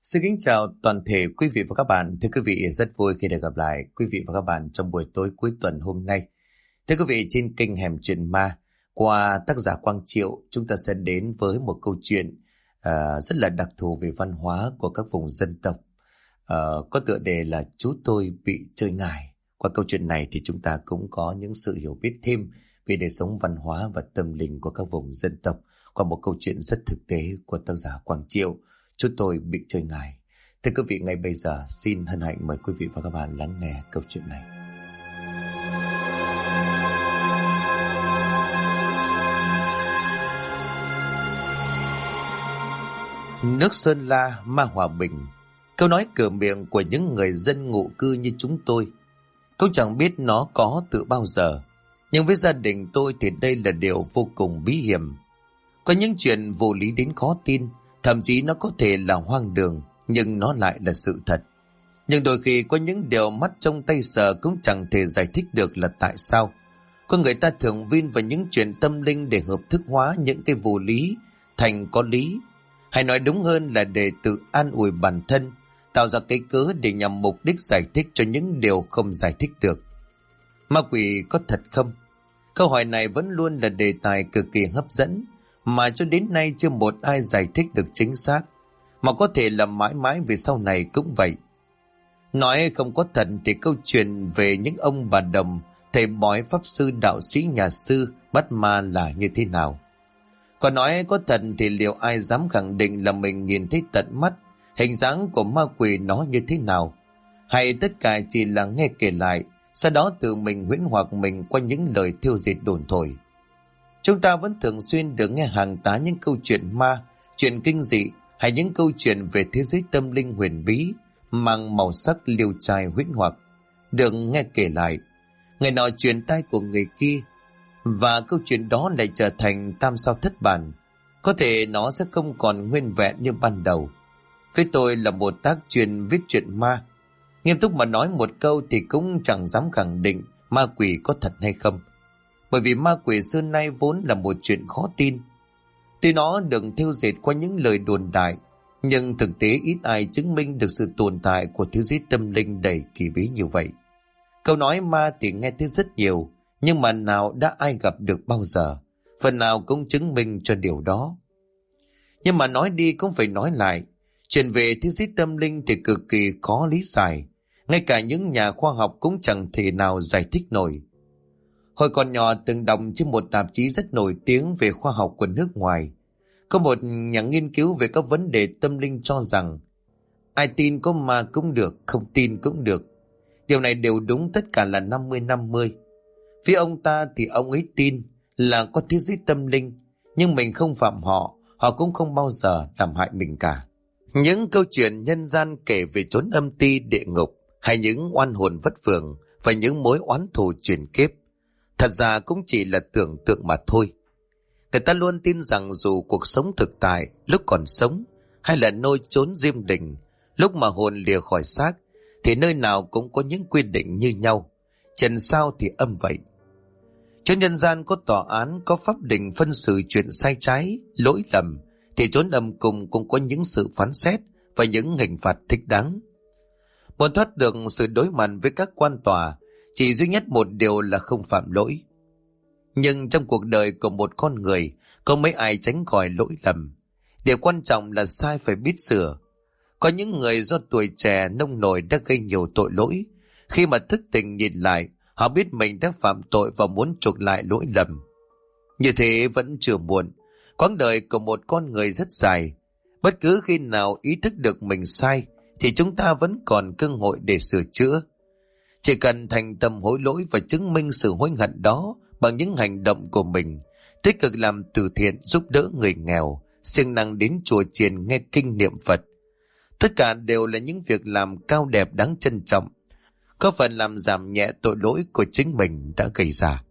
Xin kính chào toàn thể quý vị và các bạn. Thưa quý vị, rất vui khi được gặp lại quý vị và các bạn trong buổi tối cuối tuần hôm nay. Thưa quý vị, trên kênh Hẻm Chuyện Ma, qua tác giả Quang Triệu, chúng ta sẽ đến với một câu chuyện rất là đặc thù về văn hóa của các vùng dân tộc. Có tựa đề là Chú Tôi Bị Chơi Ngải. Qua câu chuyện này thì chúng ta cũng có những sự hiểu biết thêm về đời sống văn hóa và tâm linh của các vùng dân tộc qua một câu chuyện rất thực tế của tác giả Quang Triệu. Chú Tôi Bị Chơi Ngải. Thưa quý vị, ngay bây giờ xin hân hạnh mời quý vị và các bạn lắng nghe câu chuyện này. Nước Sơn La, ma hòa bình. Câu nói cửa miệng của những người dân ngụ cư như chúng tôi. Cũng chẳng biết nó có từ bao giờ, nhưng với gia đình tôi thì đây là điều vô cùng bí hiểm. Có những chuyện vô lý đến khó tin, thậm chí nó có thể là hoang đường, nhưng nó lại là sự thật. Nhưng đôi khi có những điều mắt trông tay sờ cũng chẳng thể giải thích được là tại sao. Con người ta thường vin vào những chuyện tâm linh để hợp thức hóa những cái vô lý thành có lý. Hay nói đúng hơn là để tự an ủi bản thân, tạo ra cái cớ để nhằm mục đích giải thích cho những điều không giải thích được. Ma quỷ có thật không? Câu hỏi này vẫn luôn là đề tài cực kỳ hấp dẫn, mà cho đến nay chưa một ai giải thích được chính xác, mà có thể là mãi mãi về sau này cũng vậy. Nói không có thật thì câu chuyện về những ông bà Đồng, thầy bói, pháp sư, đạo sĩ, nhà sư bắt ma là như thế nào? Còn nói có thật thì liệu ai dám khẳng định là mình nhìn thấy tận mắt hình dáng của ma quỷ nó như thế nào? Hay tất cả chỉ là nghe kể lại, sau đó tự mình huyễn hoặc mình qua những lời thiêu diệt đồn thổi? Chúng ta vẫn thường xuyên được nghe hàng tá những câu chuyện ma, chuyện kinh dị hay những câu chuyện về thế giới tâm linh huyền bí mang màu sắc liều trai huyễn hoặc, được nghe kể lại, người nọ truyền tai của người kia, và câu chuyện đó lại trở thành tam sao thất bản. Có thể nó sẽ không còn nguyên vẹn như ban đầu. Với tôi là một tác chuyên viết chuyện ma, nghiêm túc mà nói một câu thì cũng chẳng dám khẳng định ma quỷ có thật hay không. Bởi vì ma quỷ xưa nay vốn là một chuyện khó tin. Tuy nó được thêu dệt qua những lời đồn đại, nhưng thực tế ít ai chứng minh được sự tồn tại của thế giới tâm linh đầy kỳ bí như vậy. Câu nói ma thì nghe thấy rất nhiều, nhưng mà nào đã ai gặp được bao giờ, phần nào cũng chứng minh cho điều đó. Nhưng mà nói đi cũng phải nói lại, chuyện về thế giới tâm linh thì cực kỳ khó lý giải, ngay cả những nhà khoa học cũng chẳng thể nào giải thích nổi. Hồi còn nhỏ từng đọc trên một tạp chí rất nổi tiếng về khoa học của nước ngoài, có một nhà nghiên cứu về các vấn đề tâm linh cho rằng ai tin có ma cũng được, không tin cũng được. Điều này đều đúng, tất cả là 50-50. Phía ông ta thì ông ấy tin là có thế giới tâm linh, nhưng mình không phạm họ, họ cũng không bao giờ làm hại mình cả. Những câu chuyện nhân gian kể về chốn âm ti địa ngục, hay những oan hồn vất vưởng và những mối oán thù truyền kiếp, thật ra cũng chỉ là tưởng tượng mà thôi. Người ta luôn tin rằng dù cuộc sống thực tại lúc còn sống, hay là nơi chốn diêm đình lúc mà hồn lìa khỏi xác, thì nơi nào cũng có những quy định như nhau, trần sao thì âm vậy. Chốn nhân gian có tòa án, có pháp đình phân xử chuyện sai trái, lỗi lầm, thì chốn âm cùng cũng có những sự phán xét và những hình phạt thích đáng. Muốn thoát được sự đối mặt với các quan tòa, chỉ duy nhất một điều là không phạm lỗi. Nhưng trong cuộc đời của một con người, có mấy ai tránh khỏi lỗi lầm. Điều quan trọng là sai phải biết sửa. Có những người do tuổi trẻ nông nổi đã gây nhiều tội lỗi. Khi mà thức tỉnh nhìn lại, họ biết mình đã phạm tội và muốn chuộc lại lỗi lầm. Như thế vẫn chưa muộn. Quãng đời của một con người rất dài. Bất cứ khi nào ý thức được mình sai, thì chúng ta vẫn còn cơ hội để sửa chữa. Chỉ cần thành tâm hối lỗi và chứng minh sự hối hận đó bằng những hành động của mình, tích cực làm từ thiện, giúp đỡ người nghèo, siêng năng đến chùa chiền nghe kinh niệm Phật. Tất cả đều là những việc làm cao đẹp đáng trân trọng, có phần làm giảm nhẹ tội lỗi của chính mình đã gây ra.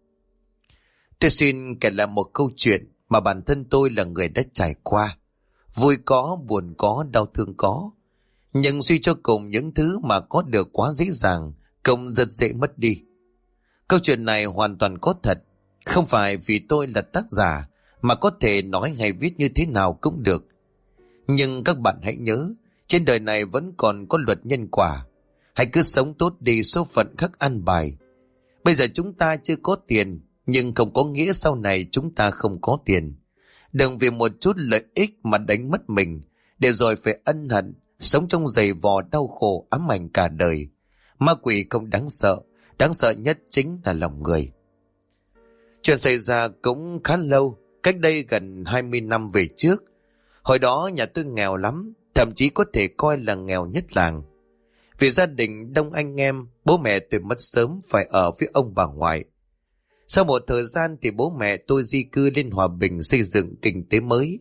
Tôi xin kể lại một câu chuyện mà bản thân tôi là người đã trải qua. Vui có, buồn có, đau thương có. Nhưng suy cho cùng, những thứ mà có được quá dễ dàng cũng rất dễ mất đi. Câu chuyện này hoàn toàn có thật, không phải vì tôi là tác giả mà có thể nói hay viết như thế nào cũng được. Nhưng các bạn hãy nhớ, Trên đời này vẫn còn có luật nhân quả. Hãy cứ sống tốt đi, số phận khắc an bài. Bây giờ chúng ta chưa có tiền, nhưng không có nghĩa sau này chúng ta không có tiền. Đừng vì một chút lợi ích mà đánh mất mình, để rồi phải ân hận, sống trong giày vò đau khổ ám ảnh cả đời. Ma quỷ không đáng sợ nhất chính là lòng người. Chuyện xảy ra cũng khá lâu, cách đây gần 20 năm về trước. Hồi đó nhà tôi nghèo lắm, thậm chí có thể coi là nghèo nhất làng. Vì gia đình đông anh em, bố mẹ tôi mất sớm phải ở với ông bà ngoại. Sau một thời gian thì bố mẹ tôi di cư lên Hòa Bình xây dựng kinh tế mới.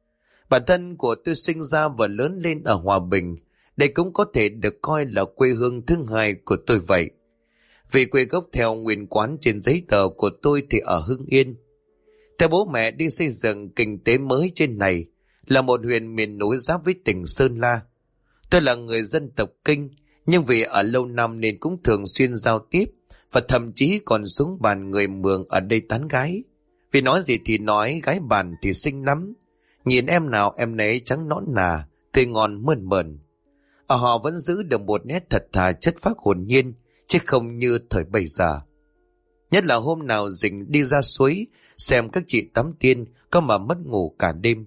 Bản thân của tôi sinh ra và lớn lên ở Hòa Bình, đây cũng có thể được coi là quê hương thứ hai của tôi vậy. Vì quê gốc theo nguyên quán trên giấy tờ của tôi thì ở Hưng Yên. Theo bố mẹ đi xây dựng kinh tế mới trên này là một huyện miền núi giáp với tỉnh Sơn La. Tôi là người dân tộc Kinh, nhưng vì ở lâu năm nên cũng thường xuyên giao tiếp và thậm chí còn xuống bàn người Mường ở đây tán gái. Vì nói gì thì nói, gái bàn thì xinh lắm. Nhìn em nào em nấy trắng nõn nà, tươi ngon mơn mởn. Ở họ vẫn giữ được một nét thật thà chất phác hồn nhiên, chứ không như thời bây giờ. Nhất là hôm nào Dình đi ra suối xem các chị tắm tiên có mà mất ngủ cả đêm.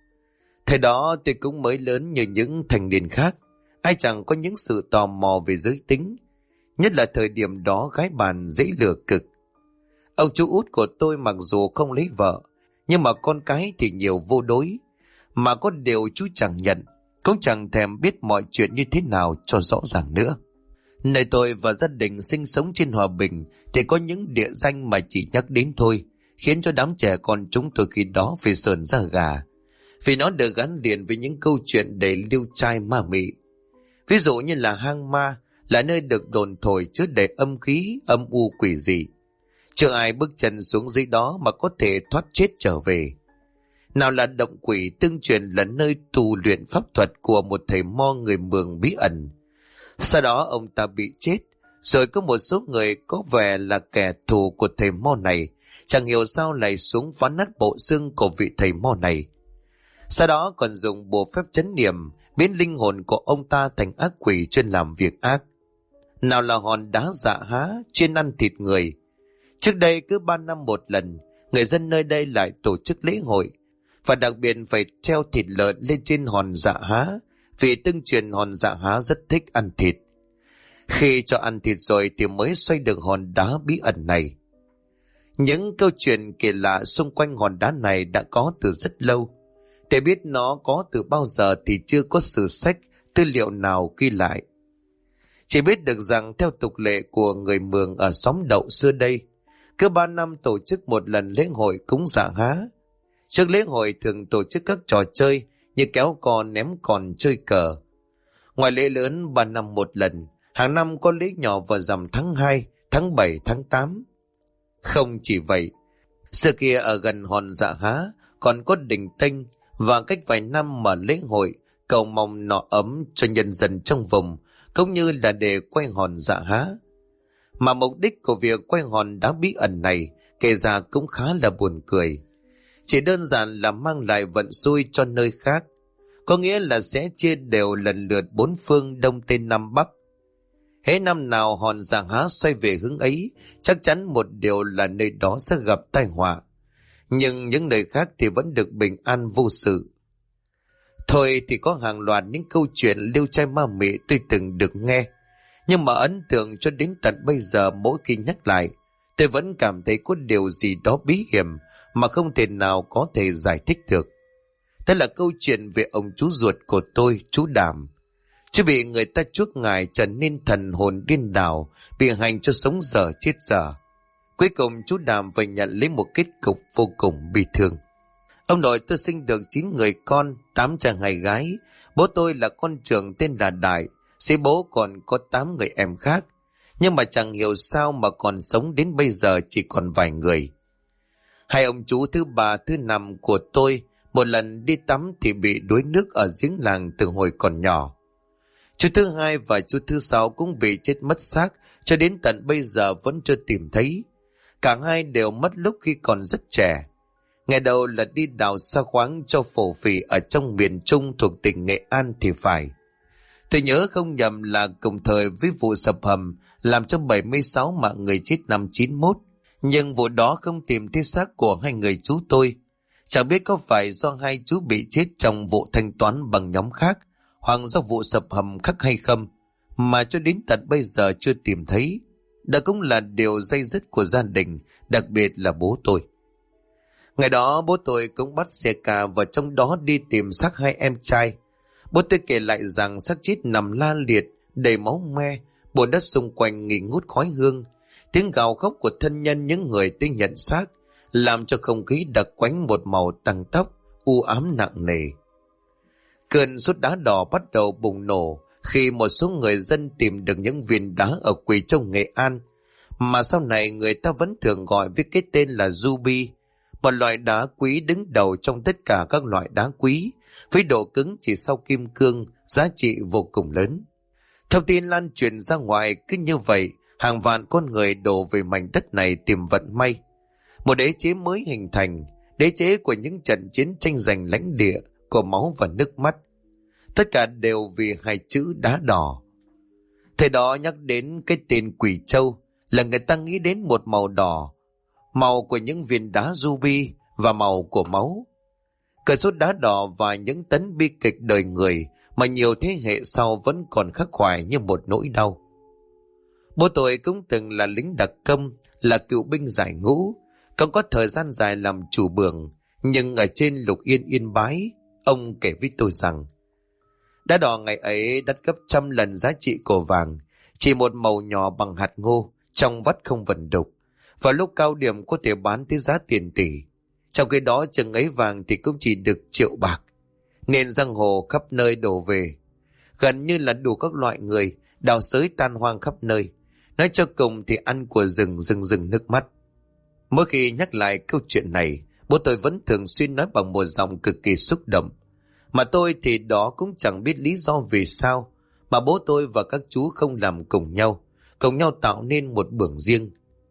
Thời đó tôi cũng mới lớn như những thành niên khác, ai chẳng có những sự tò mò về giới tính. Nhất là thời điểm đó gái bàn dễ lừa cực. Ông chú út của tôi mặc dù không lấy vợ, nhưng mà con cái thì nhiều vô đối. Mà có điều chú chẳng nhận, cũng chẳng thèm biết mọi chuyện như thế nào cho rõ ràng nữa. Nơi tôi và gia đình sinh sống trên Hòa Bình thì có những địa danh mà chỉ nhắc đến thôi, khiến cho đám trẻ con chúng tôi khi đó phải sởn da gà. Vì nó được gắn liền với những câu chuyện đầy liêu trai ma mị. Ví dụ như là hang ma, là nơi được đồn thổi chứa đầy âm khí, âm u quỷ dị. Chưa ai bước chân xuống dưới đó mà có thể thoát chết trở về. Nào là động quỷ, tương truyền là nơi tu luyện pháp thuật của một thầy mo người Mường bí ẩn. Sau đó ông ta bị chết, rồi có một số người có vẻ là kẻ thù của thầy mo này, chẳng hiểu sao lại xuống phá nát bộ xương của vị thầy mo này. Sau đó còn dùng bùa phép trấn niệm, biến linh hồn của ông ta thành ác quỷ chuyên làm việc ác. Nào là hòn đá dạ há, chuyên ăn thịt người. Trước đây cứ 3 năm một lần, người dân nơi đây lại tổ chức lễ hội, và đặc biệt phải treo thịt lợn lên trên hòn dạ há, vì tương truyền hòn dạ há rất thích ăn thịt. Khi cho ăn thịt rồi thì mới xoay được hòn đá bí ẩn này. Những câu chuyện kỳ lạ xung quanh hòn đá này đã có từ rất lâu. Để biết nó có từ bao giờ thì chưa có sử sách, tư liệu nào ghi lại. Chỉ biết được rằng theo tục lệ của người Mường ở xóm Đậu xưa đây, cứ 3 năm tổ chức một lần lễ hội cúng dạ há. Trước lễ hội thường tổ chức các trò chơi như kéo co, ném còn, chơi cờ. Ngoài lễ lớn 3 năm một lần, hàng năm có lễ nhỏ vào rằm tháng 2, tháng 7, tháng 8. Không chỉ vậy, xưa kia ở gần hòn dạ há còn có đình Tênh, và cách vài năm mở lễ hội cầu mong nọ ấm cho nhân dân trong vùng, cũng như là để quay hòn dạ há. Mà mục đích của việc quay hòn đá bí ẩn này kể ra cũng khá là buồn cười. Chỉ đơn giản là mang lại vận xui cho nơi khác, có nghĩa là sẽ chia đều lần lượt 4 phương Đông Tây Nam Bắc. Hễ năm nào hòn dạ há xoay về hướng ấy, chắc chắn một điều là nơi đó sẽ gặp tai họa. Nhưng những nơi khác thì vẫn được bình an vô sự. Thôi thì có hàng loạt những câu chuyện liêu trai ma mị tôi từng được nghe, nhưng mà ấn tượng cho đến tận bây giờ mỗi khi nhắc lại, tôi vẫn cảm thấy có điều gì đó bí hiểm mà không thể nào có thể giải thích được. Đó là câu chuyện về ông chú ruột của tôi, chú Đàm. Chú bị người ta chuốc ngài trở nên thần hồn điên đảo, bị hành cho sống dở chết dở. Cuối cùng chú Đàm phải nhận lấy một kết cục vô cùng bi thương. Ông nội tôi sinh được 9 người con, 8 trai 2 gái. Bố tôi là con trưởng tên là Đại, dưới bố còn có 8 người em khác. Nhưng mà chẳng hiểu sao mà còn sống đến bây giờ chỉ còn vài người. Hai ông chú thứ 3, thứ 5 của tôi một lần đi tắm thì bị đuối nước ở giếng làng từ hồi còn nhỏ. Chú thứ 2 và chú thứ 6 cũng bị chết mất xác, cho đến tận bây giờ vẫn chưa tìm thấy. Cả hai đều mất lúc khi còn rất trẻ. Ngày đầu là đi đào sa khoáng cho phổ phỉ ở trong miền Trung thuộc tỉnh Nghệ An thì phải. Tôi nhớ không nhầm là cùng thời với vụ sập hầm làm cho 76 mạng người chết năm 91. Nhưng vụ đó không tìm thấy xác của hai người chú tôi. Chẳng biết có phải do hai chú bị chết trong vụ thanh toán bằng nhóm khác, hoặc do vụ sập hầm khác hay không, mà cho đến tận bây giờ chưa tìm thấy. Đó cũng là điều day dứt của gia đình, đặc biệt là bố tôi. Ngày đó bố tôi cũng bắt xe cà vào trong đó đi tìm xác hai em trai. Bố tôi kể lại rằng xác chết nằm la liệt, đầy máu me, bùn đất xung quanh nghi ngút khói hương. Tiếng gào khóc của thân nhân những người tới nhận xác làm cho không khí đặc quánh một màu tăng tóc, u ám nặng nề. Cơn sốt đá đỏ bắt đầu bùng nổ khi một số người dân tìm được những viên đá ở Quỳ Châu, Nghệ An, mà sau này người ta vẫn thường gọi với cái tên là ruby, một loại đá quý đứng đầu trong tất cả các loại đá quý, với độ cứng chỉ sau kim cương, giá trị vô cùng lớn. Thông tin lan truyền ra ngoài, cứ như vậy hàng vạn con người đổ về mảnh đất này tìm vận may. Một đế chế mới hình thành, đế chế của những trận chiến tranh giành lãnh địa, của máu và nước mắt. Tất cả đều vì hai chữ đá đỏ. Thời đó nhắc đến cái tên Quỳ Châu là người ta nghĩ đến một màu đỏ, màu của những viên đá ruby và màu của máu. Cơn sốt đá đỏ và những tấn bi kịch đời người mà nhiều thế hệ sau vẫn còn khắc khoải như một nỗi đau. Bố tôi cũng từng là lính đặc công, là cựu binh giải ngũ, còn có thời gian dài làm chủ bường. Nhưng ở trên Lục Yên, Yên Bái, ông kể với tôi rằng đá đỏ ngày ấy đắt gấp trăm lần giá trị của vàng, chỉ một màu nhỏ bằng hạt ngô, trong vắt không vần đục, và lúc cao điểm có thể bán tới giá tiền tỷ. Trong khi đó chừng ấy vàng thì cũng chỉ được triệu bạc, nên giang hồ khắp nơi đổ về, gần như là đủ các loại người, đào xới tan hoang khắp nơi. Nói cho cùng thì ăn của rừng, rừng rừng nước mắt. Mỗi khi nhắc lại câu chuyện này, bố tôi vẫn thường xuyên nói bằng một giọng cực kỳ xúc động. Mà tôi thì đó cũng chẳng biết lý do vì sao mà bố tôi và các chú không làm cùng nhau tạo nên một bưởng riêng.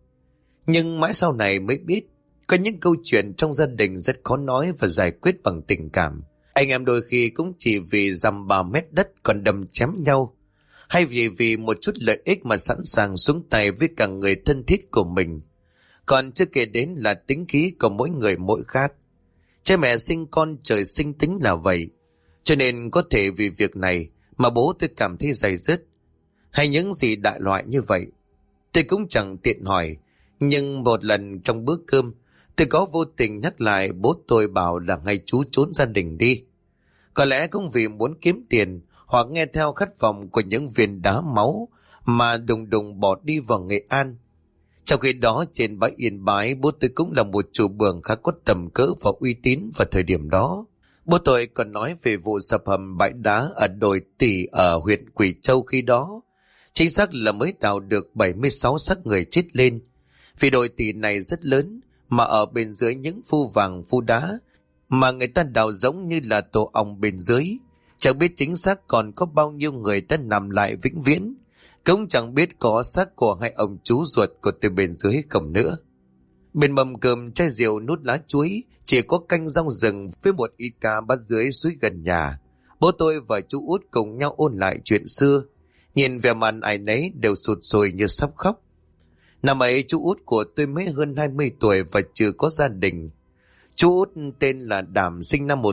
Nhưng mãi sau này mới biết, có những câu chuyện trong gia đình rất khó nói và giải quyết bằng tình cảm. Anh em đôi khi cũng chỉ vì dăm ba mét đất còn đâm chém nhau, hay vì một chút lợi ích mà sẵn sàng xuống tay với cả người thân thiết của mình. Còn chưa kể đến là tính khí của mỗi người mỗi khác. Cha mẹ sinh con trời sinh tính là vậy, cho nên có thể vì việc này mà bố tôi cảm thấy day dứt, hay những gì đại loại như vậy. Tôi cũng chẳng tiện hỏi, nhưng một lần trong bữa cơm tôi có vô tình nhắc lại bố tôi bảo là ngay chú trốn gia đình đi. Có lẽ cũng vì muốn kiếm tiền, hoặc nghe theo khát vọng của những viên đá máu mà đùng đùng bỏ đi vào Nghệ An. Trong khi đó trên bãi Yên Bái, bố tôi cũng là một chủ bường khá có tầm cỡ và uy tín vào thời điểm đó. Bố tôi còn nói về vụ sập hầm bãi đá ở đồi Tỉ ở huyện Quỳ Châu khi đó. Chính xác là mới đào được 76 xác người chết lên. Vì đồi Tỉ này rất lớn, mà ở bên dưới những phu vàng phu đá mà người ta đào giống như là tổ ong bên dưới. Chẳng biết chính xác còn có bao nhiêu người đã nằm lại vĩnh viễn. Cũng chẳng biết có xác của hai ông chú ruột của tôi bên dưới không nữa. Bên mâm cơm chai rượu nút lá chuối, chỉ có canh rau rừng với một ít cá bắt dưới suối gần nhà. Bố tôi và chú Út cùng nhau ôn lại chuyện xưa. Nhìn vẻ mặt ai nấy đều sụt sùi như sắp khóc. Năm ấy chú Út của tôi mới hơn 20 tuổi và chưa có gia đình. Chú Út tên là Đảm, sinh năm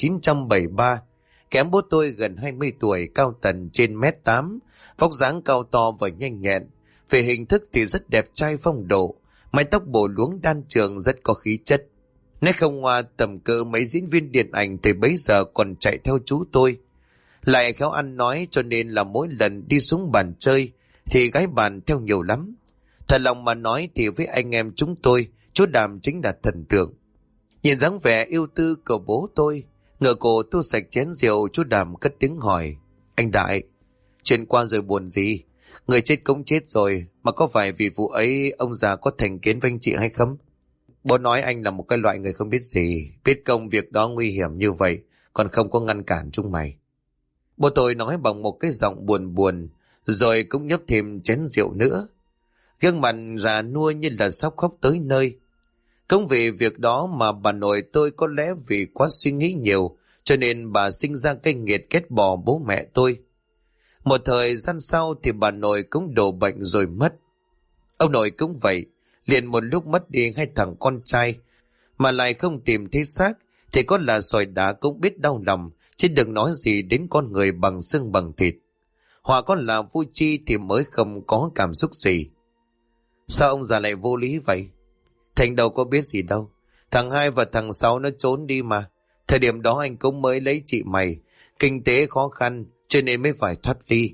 1973. Kém bố tôi gần 20 tuổi, cao tần trên 1m8, vóc dáng cao to và nhanh nhẹn. Về hình thức thì rất đẹp trai phong độ, mái tóc bổ luống đan trường rất có khí chất. Nếu không hoa tầm cỡ mấy diễn viên điện ảnh thì bấy giờ còn chạy theo chú tôi. Lại khéo ăn nói cho nên là mỗi lần đi xuống bàn chơi thì gái bàn theo nhiều lắm. Thật lòng mà nói thì với anh em chúng tôi, chú Đàm chính là thần tượng. Nhìn dáng vẻ yêu tư của bố tôi, ngửa cổ thu sạch chén rượu, chú Đàm cất tiếng hỏi: "Anh Đại, chuyện qua rồi buồn gì? Người chết cũng chết rồi, mà có phải vì vụ ấy ông già có thành kiến với anh chị hay không?" Bố nói anh là một cái loại người không biết gì, biết công việc đó nguy hiểm như vậy, còn không có ngăn cản chúng mày. Bố tôi nói bằng một cái giọng buồn buồn, rồi cũng nhấp thêm chén rượu nữa. Gương mặt già nua như là sắp khóc tới nơi. Cũng vì việc đó mà bà nội tôi có lẽ vì quá suy nghĩ nhiều, cho nên bà sinh ra cái nghiệt ghét bỏ bố mẹ tôi. Một thời gian sau thì bà nội cũng đổ bệnh rồi mất. Ông nội cũng vậy, liền một lúc mất đi hai thằng con trai, mà lại không tìm thấy xác, thì có là sỏi đá cũng biết đau lòng, chứ đừng nói gì đến con người bằng xương bằng thịt. Hòa con là Vu Chi thì mới không có cảm xúc gì. Sao ông già lại vô lý vậy? Thành đâu có biết gì đâu. Thằng Hai và thằng Sáu nó trốn đi mà. Thời điểm đó anh cũng mới lấy chị mày. Kinh tế khó khăn cho nên mới phải thoát ly.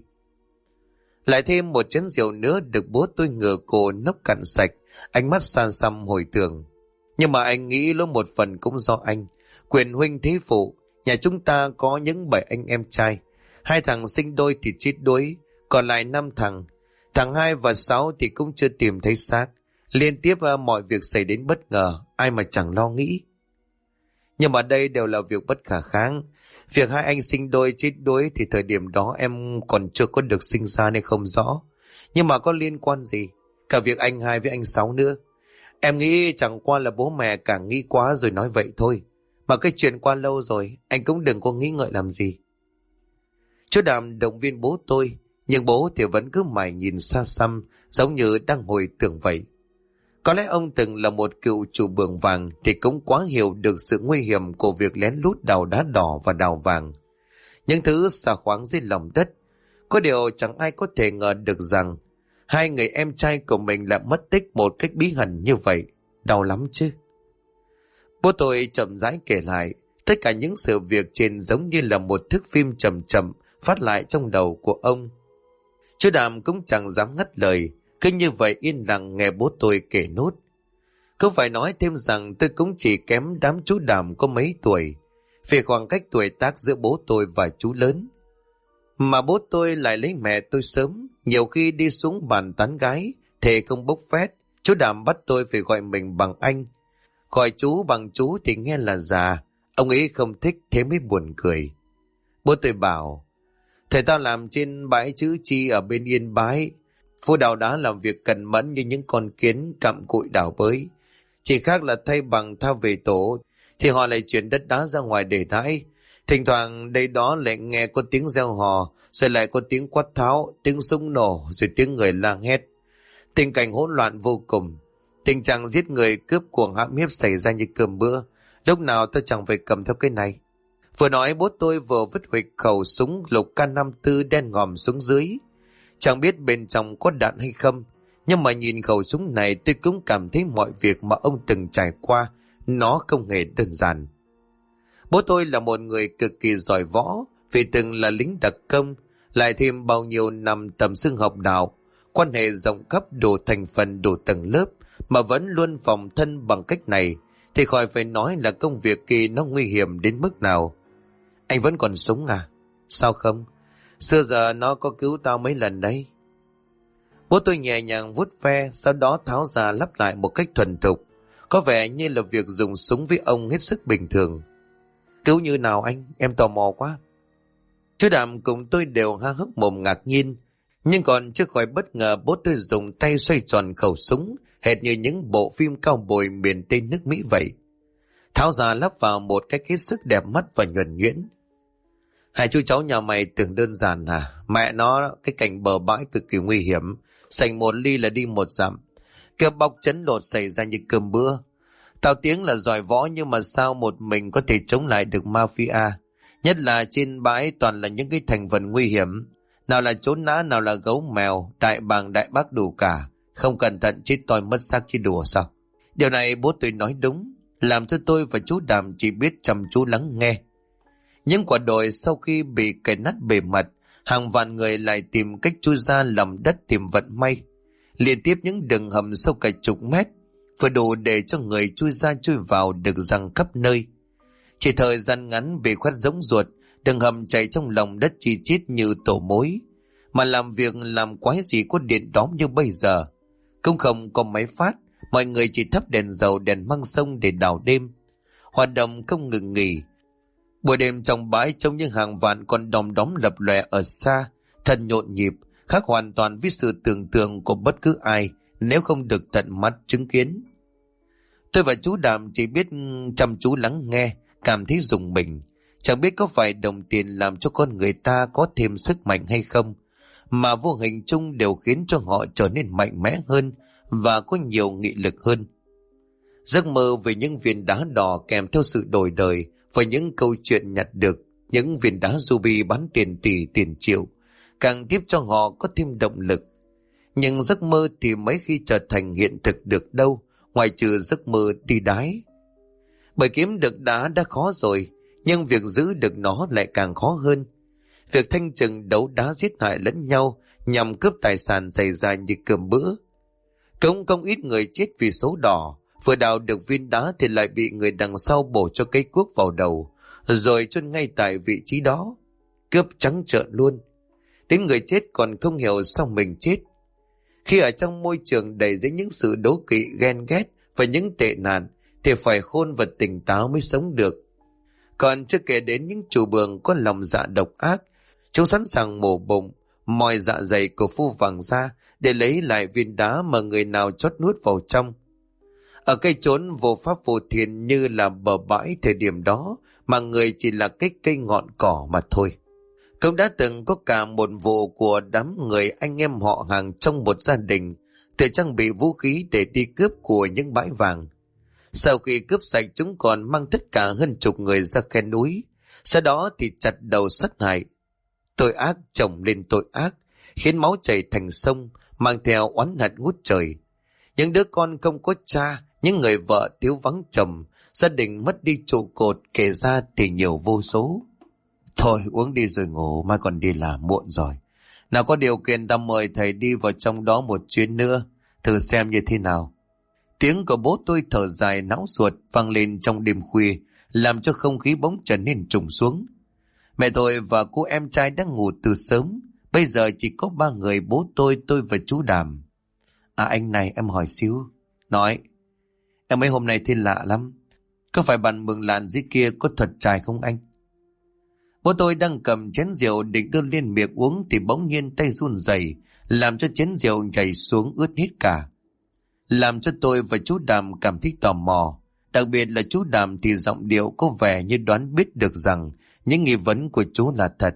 Lại thêm một chén rượu nữa được bố tôi ngửa cổ nốc cạn sạch. Ánh mắt san xăm hồi tưởng. Nhưng mà anh nghĩ lỗi một phần cũng do anh. Quyền huynh thế phụ. Nhà chúng ta có những 7 anh em trai. 2 thằng sinh đôi thì chết đuối. Còn lại 5 thằng. Thằng Hai và Sáu thì cũng chưa tìm thấy xác. Liên tiếp mọi việc xảy đến bất ngờ. Ai mà chẳng lo nghĩ. Nhưng mà đây đều là việc bất khả kháng. Việc 2 anh sinh đôi chết đuối thì thời điểm đó em còn chưa có được sinh ra nên không rõ. Nhưng mà có liên quan gì? Cả việc anh Hai với anh Sáu nữa. Em nghĩ chẳng qua là bố mẹ càng nghĩ quá rồi nói vậy thôi. Mà cái chuyện qua lâu rồi, anh cũng đừng có nghĩ ngợi làm gì. Chú Đàm động viên bố tôi, nhưng bố thì vẫn cứ mải nhìn xa xăm, giống như đang hồi tưởng vậy. Có lẽ ông từng là một cựu chủ bường vàng thì cũng quá hiểu được sự nguy hiểm của việc lén lút đào đá đỏ và đào vàng. Những thứ xà khoáng dưới lòng đất. Có điều chẳng ai có thể ngờ được rằng 2 người em trai của mình lại mất tích một cách bí ẩn như vậy. Đau lắm chứ. Bố tôi chậm rãi kể lại. Tất cả những sự việc trên giống như là một thước phim chậm chậm phát lại trong đầu của ông. Chú Đàm cũng chẳng dám ngắt lời. Cứ như vậy yên lặng nghe bố tôi kể nốt. Không phải nói thêm rằng tôi cũng chỉ kém đám chú Đàm có mấy tuổi. Về khoảng cách tuổi tác giữa bố tôi và chú lớn. Mà bố tôi lại lấy mẹ tôi sớm. Nhiều khi đi xuống bàn tán gái thề không bốc phét. Chú Đàm bắt tôi phải gọi mình bằng anh. Gọi chú bằng chú thì nghe là già. Ông ấy không thích thế mới buồn cười. Bố tôi bảo, thầy tao làm trên bãi chữ chi ở bên Yên Bái. Phu đào đá làm việc cẩn mẫn như những con kiến cặm cụi đào bới. Chỉ khác là thay bằng thao về tổ thì họ lại chuyển đất đá ra ngoài để đãi. Thỉnh thoảng đây đó lại nghe có tiếng reo hò, rồi lại có tiếng quát tháo, tiếng súng nổ, rồi tiếng người la hét. Tình cảnh hỗn loạn vô cùng. Tình trạng giết người cướp của hãm hiếp xảy ra như cơm bữa. Lúc nào tôi chẳng phải cầm theo cái này. Vừa nói bố tôi vừa vứt huỵch khẩu súng lục K54 đen ngòm xuống dưới. Chẳng biết bên trong có đạn hay không, nhưng mà nhìn khẩu súng này tôi cũng cảm thấy mọi việc mà ông từng trải qua nó không hề đơn giản. Bố tôi là một người cực kỳ giỏi võ vì từng là lính đặc công, lại thêm bao nhiêu năm tầm xưng học đạo, quan hệ rộng khắp đủ thành phần đủ tầng lớp mà vẫn luôn phòng thân bằng cách này thì khỏi phải nói là công việc kỳ nó nguy hiểm đến mức nào. Anh vẫn còn súng à? Sao không? Xưa giờ nó có cứu tao mấy lần đấy. Bố tôi nhẹ nhàng vuốt ve, sau đó tháo ra lắp lại một cách thuần thục. Có vẻ như là việc dùng súng với ông hết sức bình thường. Cứu như nào anh? Em tò mò quá. Chú Đàm cùng tôi đều há hốc mồm ngạc nhiên. Nhưng còn chưa khỏi bất ngờ bố tôi dùng tay xoay tròn khẩu súng, hệt như những bộ phim cao bồi miền Tây nước Mỹ vậy. Tháo ra lắp vào một cách hết sức đẹp mắt và nhuần nhuyễn. Hai chú cháu nhà mày tưởng đơn giản à? Mẹ nó, cái cảnh bờ bãi cực kỳ nguy hiểm. Sành một ly là đi 1 dặm. Kêu bọc chấn lột xảy ra như cơm bữa. Tao tiếng là giỏi võ nhưng mà sao một mình có thể chống lại được mafia? Nhất là trên bãi toàn là những cái thành phần nguy hiểm. Nào là trốn nã, nào là gấu mèo, đại bàng đại bác đủ cả. Không cẩn thận chết toi mất xác chứ đùa sao? Điều này bố tôi nói đúng. Làm cho tôi và chú Đàm chỉ biết chăm chú lắng nghe. Những quả đồi sau khi bị cày nát bề mặt, hàng vạn người lại tìm cách chui ra lòng đất tìm vận may. Liên tiếp những đường hầm sâu cả chục mét, vừa đủ để cho người chui ra chui vào được răng khắp nơi. Chỉ thời gian ngắn bị khoét giống ruột, đường hầm chạy trong lòng đất chi chít như tổ mối. Mà làm việc làm quái gì có điện đóm như bây giờ. Cũng không có máy phát, mọi người chỉ thắp đèn dầu đèn măng sông để đào đêm. Hoạt động không ngừng nghỉ. Buổi đêm trong bãi trông như hàng vạn con đom đóm lập lòe ở xa, thật nhộn nhịp, khác hoàn toàn với sự tưởng tượng của bất cứ ai nếu không được tận mắt chứng kiến. Tôi và chú Đàm chỉ biết chăm chú lắng nghe, cảm thấy rùng mình. Chẳng biết có phải đồng tiền làm cho con người ta có thêm sức mạnh hay không, mà vô hình chung đều khiến cho họ trở nên mạnh mẽ hơn và có nhiều nghị lực hơn. Giấc mơ về những viên đá đỏ kèm theo sự đổi đời và những câu chuyện nhặt được những viên đá ruby bán tiền tỷ tiền triệu càng tiếp cho họ có thêm động lực. Nhưng giấc mơ thì mấy khi trở thành hiện thực được đâu, ngoài trừ giấc mơ đi đái. Bởi kiếm được đá đã khó rồi, nhưng việc giữ được nó lại càng khó hơn. Việc thanh trừng đấu đá giết hại lẫn nhau nhằm cướp tài sản xảy ra như cơm bữa. Cũng không ít người chết vì số đỏ, vừa đào được viên đá thì lại bị người đằng sau bổ cho cây cuốc vào đầu, rồi chôn ngay tại vị trí đó. Cướp trắng trợn luôn. Đến người chết còn không hiểu sao mình chết. Khi ở trong môi trường đầy dẫy những sự đố kỵ, ghen ghét và những tệ nạn thì phải khôn và tỉnh táo mới sống được. Còn chưa kể đến những chủ bường có lòng dạ độc ác, chúng sẵn sàng mổ bụng, moi dạ dày của phu vàng ra để lấy lại viên đá mà người nào chót nuốt vào trong. Ở cây chốn vô pháp vô thiên như là bờ bãi thời điểm đó, mà người chỉ là cái cây ngọn cỏ mà thôi. Cũng đã từng có cả một vụ của đám người anh em họ hàng trong một gia đình tự trang bị vũ khí để đi cướp của những bãi vàng. Sau khi cướp sạch, chúng còn mang tất cả hơn chục người ra khe núi, sau đó thì chặt đầu sát hại. Tội ác chồng lên tội ác, khiến máu chảy thành sông, mang theo oán hận ngút trời. Những đứa con không có cha, những người vợ thiếu vắng chồng, gia đình mất đi trụ cột, kể ra thì nhiều vô số. Thôi uống đi rồi ngủ, mai còn đi làm muộn rồi. Nào có điều kiện ta mời thầy đi vào trong đó một chuyến nữa, thử xem như thế nào. Tiếng của bố tôi thở dài não ruột vang lên trong đêm khuya, làm cho không khí bỗng trở nên trùng xuống. Mẹ tôi và cô em trai đang ngủ từ sớm, bây giờ chỉ có ba người: bố tôi và chú Đàm. À anh này, em hỏi xíu. Nói. Em mấy hôm nay thiên lạ lắm. Có phải bàn mường lạn dưới kia có thuật trai không anh? Bố tôi đang cầm chén rượu định đưa lên miệng uống thì bỗng nhiên tay run rẩy, làm cho chén rượu nhảy xuống ướt hết cả. Làm cho tôi và chú Đàm cảm thấy tò mò. Đặc biệt là chú Đàm thì giọng điệu có vẻ như đoán biết được rằng những nghi vấn của chú là thật.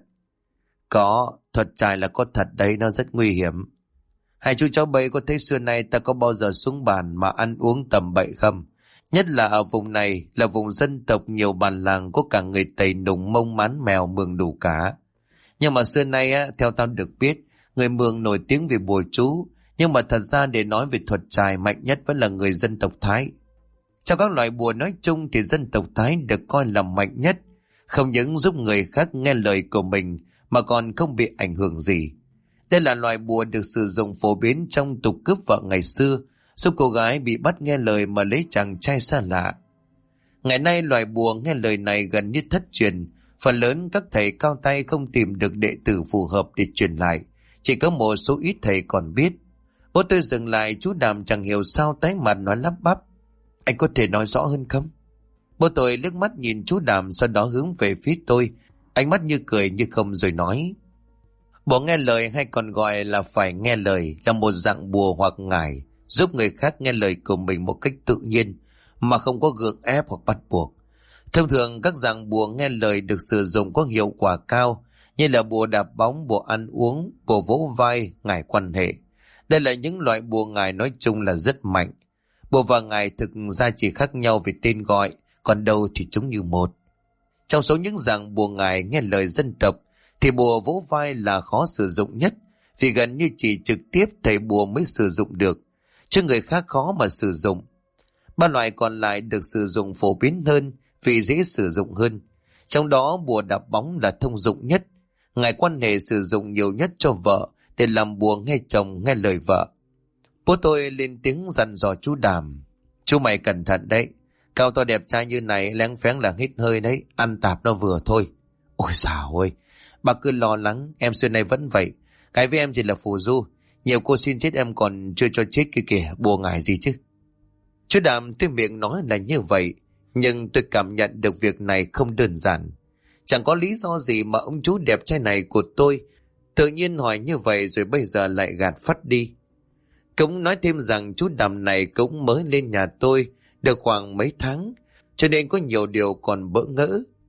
Có, thuật trai là có thật đấy, nó rất nguy hiểm. Hai chú cháu bây có thấy xưa nay ta có bao giờ xuống bàn mà ăn uống tầm bậy không? Nhất là ở vùng này là vùng dân tộc nhiều bản làng, có cả người Tây Nùng, Mông, Mán, Mèo, Mường đủ cả. Nhưng mà xưa nay theo tao được biết, người Mường nổi tiếng vì bùa chú, nhưng mà thật ra để nói về thuật trai mạnh nhất vẫn là người dân tộc Thái. Trong các loại bùa nói chung thì dân tộc Thái được coi là mạnh nhất, không những giúp người khác nghe lời của mình mà còn không bị ảnh hưởng gì. Đây là loại bùa được sử dụng phổ biến trong tục cướp vợ ngày xưa, giúp cô gái bị bắt nghe lời mà lấy chàng trai xa lạ. Ngày nay loại bùa nghe lời này gần như thất truyền, phần lớn các thầy cao tay không tìm được đệ tử phù hợp để truyền lại, chỉ có một số ít thầy còn biết. Bố tôi dừng lại, chú Đàm chẳng hiểu sao tái mặt nói lắp bắp. Anh có thể nói rõ hơn không? Bố tôi liếc mắt nhìn chú Đàm, sau đó hướng về phía tôi, ánh mắt như cười như không rồi nói. Bùa nghe lời hay còn gọi là phải nghe lời là một dạng bùa hoặc ngải giúp người khác nghe lời của mình một cách tự nhiên mà không có gượng ép hoặc bắt buộc. Thông thường các dạng bùa nghe lời được sử dụng có hiệu quả cao như là bùa đạp bóng, bùa ăn uống, bùa vỗ vai, ngải quan hệ. Đây là những loại bùa ngải nói chung là rất mạnh. Bùa và ngải thực ra chỉ khác nhau về tên gọi, còn đâu thì chúng như một. Trong số những dạng bùa ngải nghe lời dân tộc thì bùa vỗ vai là khó sử dụng nhất, vì gần như chỉ trực tiếp thầy bùa mới sử dụng được, chứ người khác khó mà sử dụng. Ba loại còn lại được sử dụng phổ biến hơn vì dễ sử dụng hơn. Trong đó bùa đạp bóng là thông dụng nhất, ngải quan hệ sử dụng nhiều nhất cho vợ để làm bùa nghe chồng nghe lời vợ. Bố tôi lên tiếng dặn dò chú Đàm. Chú mày cẩn thận đấy, cao to đẹp trai như này lén phén là hít hơi đấy, ăn tạp nó vừa thôi. Ôi dào ơi, bà cứ lo lắng, em xưa nay vẫn vậy. Cái với em chỉ là phù du, nhiều cô xin chết em còn chưa cho chết kia kìa, bùa ngải gì chứ. Chú Đàm tuy miệng nói là như vậy, nhưng tôi cảm nhận được việc này không đơn giản. Chẳng có lý do gì mà ông chú đẹp trai này của tôi tự nhiên hỏi như vậy rồi bây giờ lại gạt phắt đi. Cũng nói thêm rằng chú Đàm này cũng mới lên nhà tôi được khoảng mấy tháng, cho nên có nhiều điều còn bỡ ngỡ.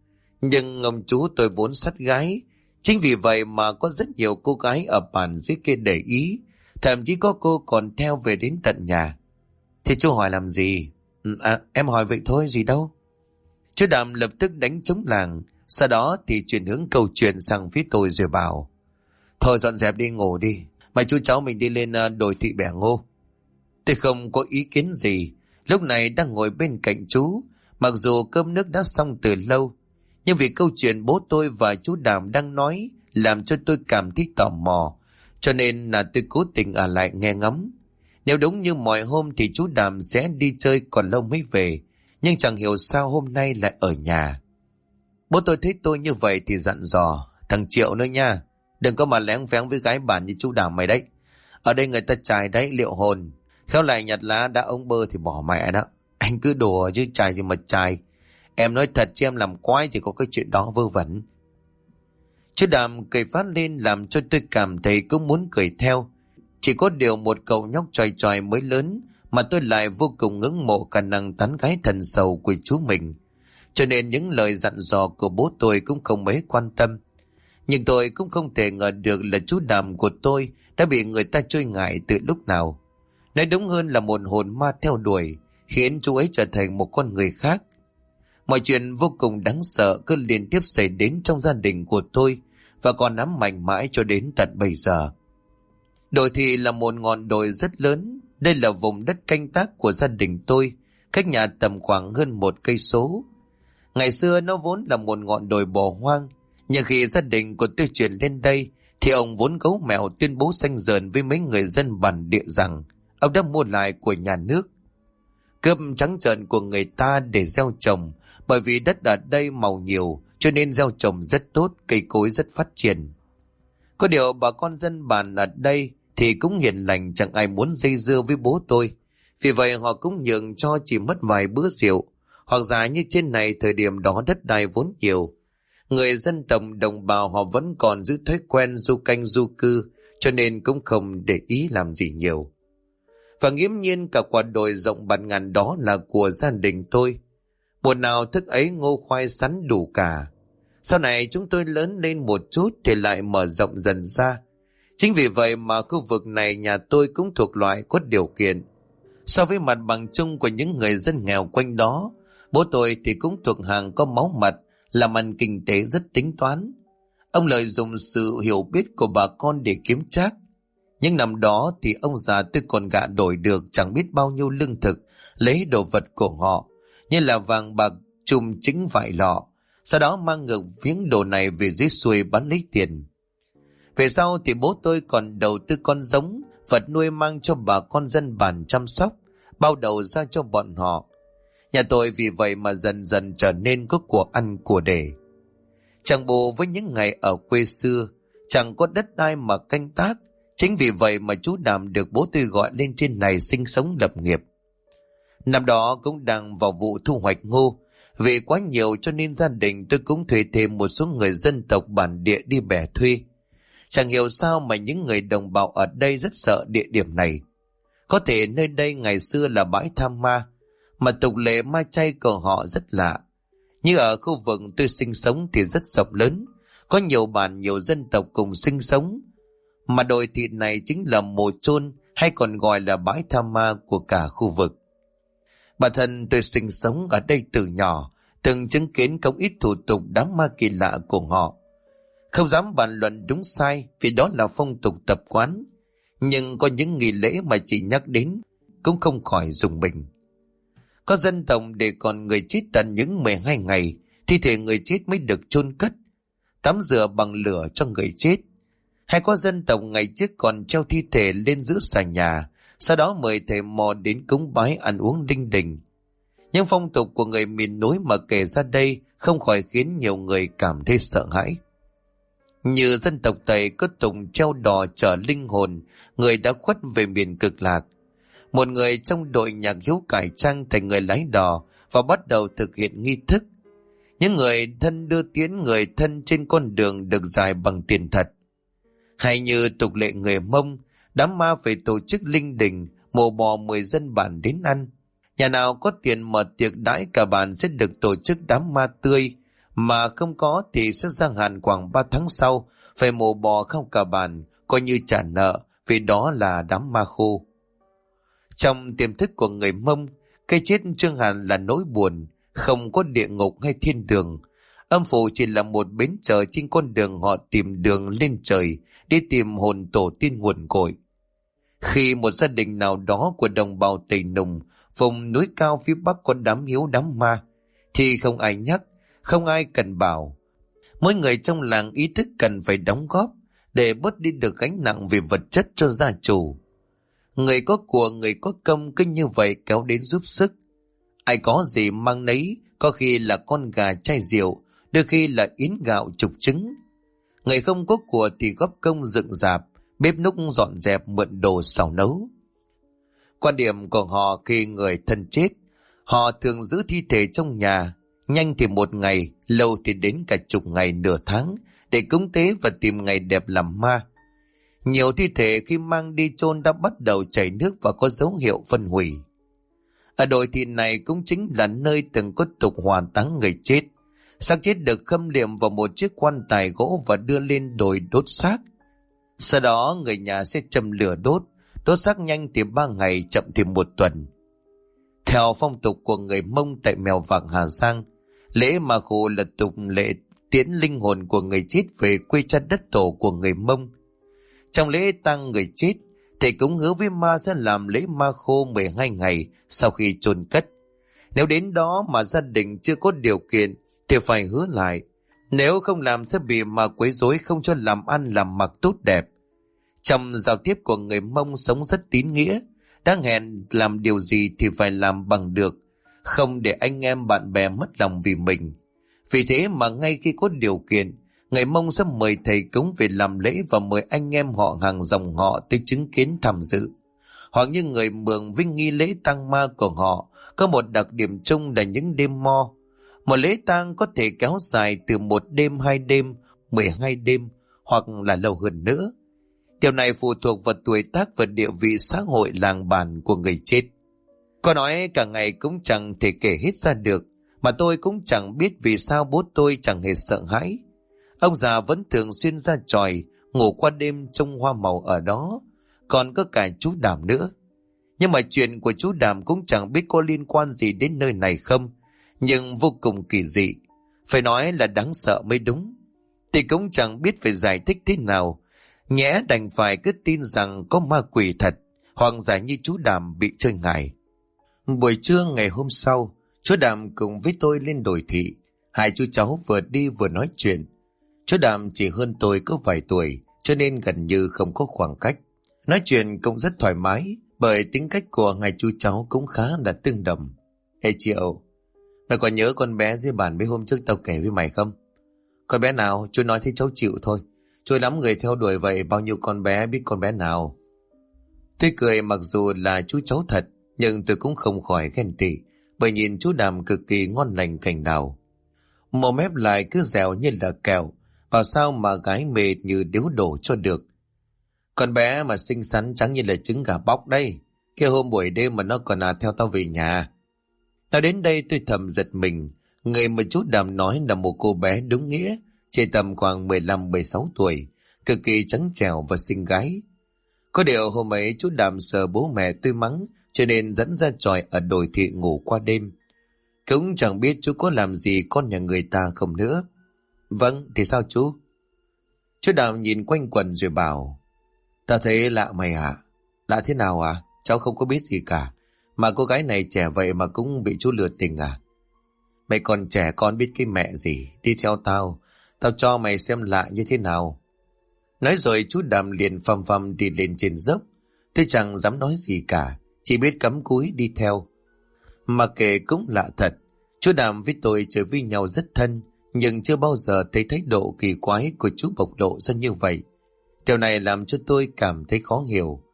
Nhưng ông chú tôi vốn sát gái, chính vì vậy mà có rất nhiều cô gái ở bản dưới kia để ý, thậm chí có cô còn theo về đến tận nhà. Thì chú hỏi làm gì? Em hỏi vậy thôi, gì đâu. Chú Đàm lập tức đánh trống làng, sau đó thì chuyển hướng câu chuyện sang phía tôi rồi bảo: Thôi dọn dẹp đi, ngủ đi, mày chú cháu mình đi lên đồi thị bẻ ngô. Tôi không có ý kiến gì, lúc này đang ngồi bên cạnh chú, mặc dù cơm nước đã xong từ lâu, nhưng vì câu chuyện bố tôi và chú Đàm đang nói làm cho tôi cảm thấy tò mò, cho nên là tôi cố tình ở lại nghe ngắm. Nếu đúng như mọi hôm thì chú Đàm sẽ đi chơi còn lâu mới về, nhưng chẳng hiểu sao hôm nay lại ở nhà. Bố tôi thấy tôi như vậy thì dặn dò: Thằng Triệu nữa nha, đừng có mà lén phén với gái bản như chú Đàm mày đấy. Ở đây người ta chài đấy, liệu hồn. Khéo lại nhặt lá đã ông bơ thì bỏ mẹ đó. Anh cứ đùa chứ chài gì mà chài. Em nói thật chứ em làm quái chỉ có cái chuyện đó vơ vẩn. Chú Đàm cười phát lên làm cho tôi cảm thấy cũng muốn cười theo. Chỉ có điều một cậu nhóc tròi tròi mới lớn mà tôi lại vô cùng ngưỡng mộ khả năng tán gái thần sầu của chú mình. Cho nên những lời dặn dò của bố tôi cũng không mấy quan tâm. Nhưng tôi cũng không thể ngờ được là chú Đàm của tôi đã bị người ta trôi ngại từ lúc nào. Nói đúng hơn là một hồn ma theo đuổi, khiến chú ấy trở thành một con người khác. Mọi chuyện vô cùng đáng sợ cứ liên tiếp xảy đến trong gia đình của tôi và còn ám ảnh mãi cho đến tận bây giờ. Đồi Thị là một ngọn đồi rất lớn. Đây là vùng đất canh tác của gia đình tôi, cách nhà tầm khoảng hơn 1 cây số. Ngày xưa nó vốn là một ngọn đồi bỏ hoang, nhưng khi gia đình của tôi chuyển lên đây thì ông vốn gấu mèo tuyên bố xanh dờn với mấy người dân bản địa rằng ông đã mua lại của nhà nước, cướp trắng trợn của người ta để gieo trồng, bởi vì đất ở đây màu nhiều cho nên gieo trồng rất tốt, cây cối rất phát triển. Có điều bà con dân bản ở đây thì cũng hiền lành, chẳng ai muốn dây dưa với bố tôi, vì vậy họ cũng nhường cho chỉ mất vài bữa rượu. Hoặc giả như trên này thời điểm đó đất đai vốn nhiều, người dân tộc đồng bào họ vẫn còn giữ thói quen du canh du cư, cho nên cũng không để ý làm gì nhiều. Và nghiễm nhiên cả quả đồi rộng bạt ngàn đó là của gia đình tôi. Mùa nào thức ấy ngô khoai sắn đủ cả. Sau này chúng tôi lớn lên một chút thì lại mở rộng dần ra. Chính vì vậy mà khu vực này nhà tôi cũng thuộc loại có điều kiện. So với mặt bằng chung của những người dân nghèo quanh đó, bố tôi thì cũng thuộc hàng có máu mặt, làm ăn kinh tế rất tính toán. Ông lợi dụng sự hiểu biết của bà con để kiếm trác. Nhưng năm đó thì ông già tôi còn gạ đổi được chẳng biết bao nhiêu lương thực, lấy đồ vật của họ, như là vàng bạc, chùm chính vải lọ, sau đó mang ngược viếng đồ này về dưới xuôi bán lấy tiền. Về sau thì bố tôi còn đầu tư con giống, vật nuôi mang cho bà con dân bản chăm sóc, bao đầu ra cho bọn họ. Nhà tôi vì vậy mà dần dần trở nên có của ăn của để. Chẳng bù với những ngày ở quê xưa, chẳng có đất đai mà canh tác, chính vì vậy mà chú Đàm được bố tôi gọi lên trên này sinh sống lập nghiệp. Năm đó cũng đang vào vụ thu hoạch ngô, vì quá nhiều cho nên gia đình tôi cũng thuê thêm một số người dân tộc bản địa đi bẻ thuê. Chẳng hiểu sao mà những người đồng bào ở đây rất sợ địa điểm này. Có thể nơi đây ngày xưa là bãi tham ma, mà tục lệ ma chay của họ rất lạ. Như ở khu vực tôi sinh sống thì rất rộng lớn, có nhiều bản nhiều dân tộc cùng sinh sống. Mà đồi Thị này chính là mồ chôn hay còn gọi là bãi tham ma của cả khu vực. Bản thân tôi sinh sống ở đây từ nhỏ, từng chứng kiến không ít thủ tục đám ma kỳ lạ của họ. Không dám bàn luận đúng sai vì đó là phong tục tập quán, nhưng có những nghi lễ mà chỉ nhắc đến cũng không khỏi rùng mình. Có dân tộc để còn người chết tận những 12 ngày, thi thể người chết mới được chôn cất, tắm rửa bằng lửa cho người chết. Hay có dân tộc ngày trước còn treo thi thể lên giữa sàn nhà, sau đó mời thầy mò đến cúng bái ăn uống linh đình. Những phong tục của người miền núi mà kể ra đây không khỏi khiến nhiều người cảm thấy sợ hãi. Như dân tộc Tây có tục treo đò chở linh hồn người đã khuất về miền Cực Lạc. Một người trong đội nhạc hiếu cải trang thành người lái đò và bắt đầu thực hiện nghi thức. Những người thân đưa tiến người thân trên con đường được giải bằng tiền thật. Hay như tục lệ người Mông, đám ma phải tổ chức linh đình, mổ bò 10 dân bản đến ăn. Nhà nào có tiền mở tiệc đãi cả bản sẽ được tổ chức đám ma tươi, Mà không có thì sẽ gia hạn khoảng 3 tháng sau, phải mổ bò không cả bàn, coi như trả nợ, vì đó là đám ma khô. Trong tiềm thức của người Mông, cái chết Trương Hàn là nỗi buồn, không có địa ngục hay thiên đường. Âm phủ chỉ là một bến chờ trên con đường họ tìm đường lên trời, đi tìm hồn tổ tiên nguồn cội. Khi một gia đình nào đó của đồng bào Tây Nùng, vùng núi cao phía bắc có đám hiếu đám ma, thì không ai nhắc, không ai cần bảo. Mỗi người trong làng ý thức cần phải đóng góp để bớt đi được gánh nặng về vật chất cho gia chủ. Người có của, người có công cứ như vậy kéo đến giúp sức. Ai có gì mang nấy, có khi là con gà chai rượu, đôi khi là yến gạo chục trứng. Người không có của thì góp công dựng rạp, bếp núc dọn dẹp, mượn đồ xào nấu. Quan điểm của họ khi người thân chết, họ thường giữ thi thể trong nhà, nhanh thì 1 ngày, lâu thì đến cả chục ngày nửa tháng, để cúng tế và tìm ngày đẹp làm ma. Nhiều thi thể khi mang đi chôn đã bắt đầu chảy nước và có dấu hiệu phân hủy. Ở đồi thị này cũng chính là nơi từng có tục hỏa táng người chết. Xác chết được khâm liệm vào một chiếc quan tài gỗ và đưa lên đồi đốt xác. Sau đó người nhà sẽ châm lửa đốt xác nhanh thì 3 ngày, chậm thì 1 tuần. Theo phong tục của người Mông tại Mèo Vạc Hà Giang, lễ ma khô là tục lệ tiễn linh hồn của người chết về quê cha đất tổ của người Mông. Trong lễ tang người chết, thầy cúng hứa với ma sẽ làm lễ ma khô 12 ngày sau khi chôn cất. Nếu đến đó mà gia đình chưa có điều kiện thì phải hứa lại. Nếu không làm sẽ bị ma quấy rối, không cho làm ăn làm mặc tốt đẹp. Trong giao tiếp của người Mông sống rất tín nghĩa, đang hẹn làm điều gì thì phải làm bằng được, không để anh em bạn bè mất lòng vì mình. Vì thế mà ngay khi có điều kiện, người Mông sẽ mời thầy cúng về làm lễ và mời anh em họ hàng dòng họ tới chứng kiến tham dự. Hoặc như người Mường với nghi lễ tang ma của họ có một đặc điểm chung là những đêm mo. Một lễ tang có thể kéo dài từ 1 đêm, 2 đêm, 12 đêm hoặc là lâu hơn nữa. Điều này phụ thuộc vào tuổi tác và địa vị xã hội làng bản của người chết. Có nói cả ngày cũng chẳng thể kể hết ra được, mà tôi cũng chẳng biết vì sao bố tôi chẳng hề sợ hãi. Ông già vẫn thường xuyên ra chòi, ngủ qua đêm trông hoa màu ở đó, còn có cả chú Đàm nữa. Nhưng mà chuyện của chú Đàm cũng chẳng biết có liên quan gì đến nơi này không, nhưng vô cùng kỳ dị, phải nói là đáng sợ mới đúng. Thì cũng chẳng biết phải giải thích thế nào, nhẽ đành phải cứ tin rằng có ma quỷ thật, hoặc giả như chú Đàm bị chơi ngải. Buổi trưa ngày hôm sau, chú Đàm cùng với tôi lên đồi thị. Hai chú cháu vừa đi vừa nói chuyện. Chú Đàm chỉ hơn tôi có vài tuổi, cho nên gần như không có khoảng cách. Nói chuyện cũng rất thoải mái, bởi tính cách của hai chú cháu cũng khá là tương đồng. Ê Triệu, mày còn nhớ con bé dưới bàn mấy hôm trước tao kể với mày không? Con bé nào? Chú nói thấy cháu chịu thôi. Chú lắm người theo đuổi vậy, bao nhiêu con bé biết con bé nào. Tôi cười, mặc dù là chú cháu thật, nhưng tôi cũng không khỏi ghen tị, bởi nhìn chú Đàm cực kỳ ngon lành cành đào. Mồm mép lại cứ dẻo như là kẹo, bảo sao mà gái mệt như điếu đổ cho được. Con bé mà xinh xắn trắng như là trứng gà bóc đây. Cái hôm buổi đêm mà nó còn theo tao về nhà. Tao đến đây tôi thầm giật mình. Người mà chú Đàm nói là một cô bé đúng nghĩa, chỉ tầm khoảng 15-16 tuổi, cực kỳ trắng trẻo và xinh gái. Có điều hôm ấy chú Đàm sợ bố mẹ tôi mắng, cho nên dẫn ra tròi ở đồi thị ngủ qua đêm. Cũng chẳng biết chú có làm gì con nhà người ta không nữa. Vâng, thì sao chú? Chú Đàm nhìn quanh quần rồi bảo, tao thấy lạ mày hả? Lạ thế nào à? Cháu không có biết gì cả. Mà cô gái này trẻ vậy mà cũng bị chú lừa tình à? Mày còn trẻ con biết cái mẹ gì. Đi theo tao, tao cho mày xem lạ như thế nào. Nói rồi chú Đàm liền phầm phầm đi lên trên dốc. Tôi chẳng dám nói gì cả, chỉ biết cắm cúi đi theo. Mà kể cũng lạ thật, chú Đàm với tôi chơi với nhau rất thân, nhưng chưa bao giờ thấy thái độ kỳ quái của chú bộc lộ ra như vậy. Điều này làm cho tôi cảm thấy khó hiểu.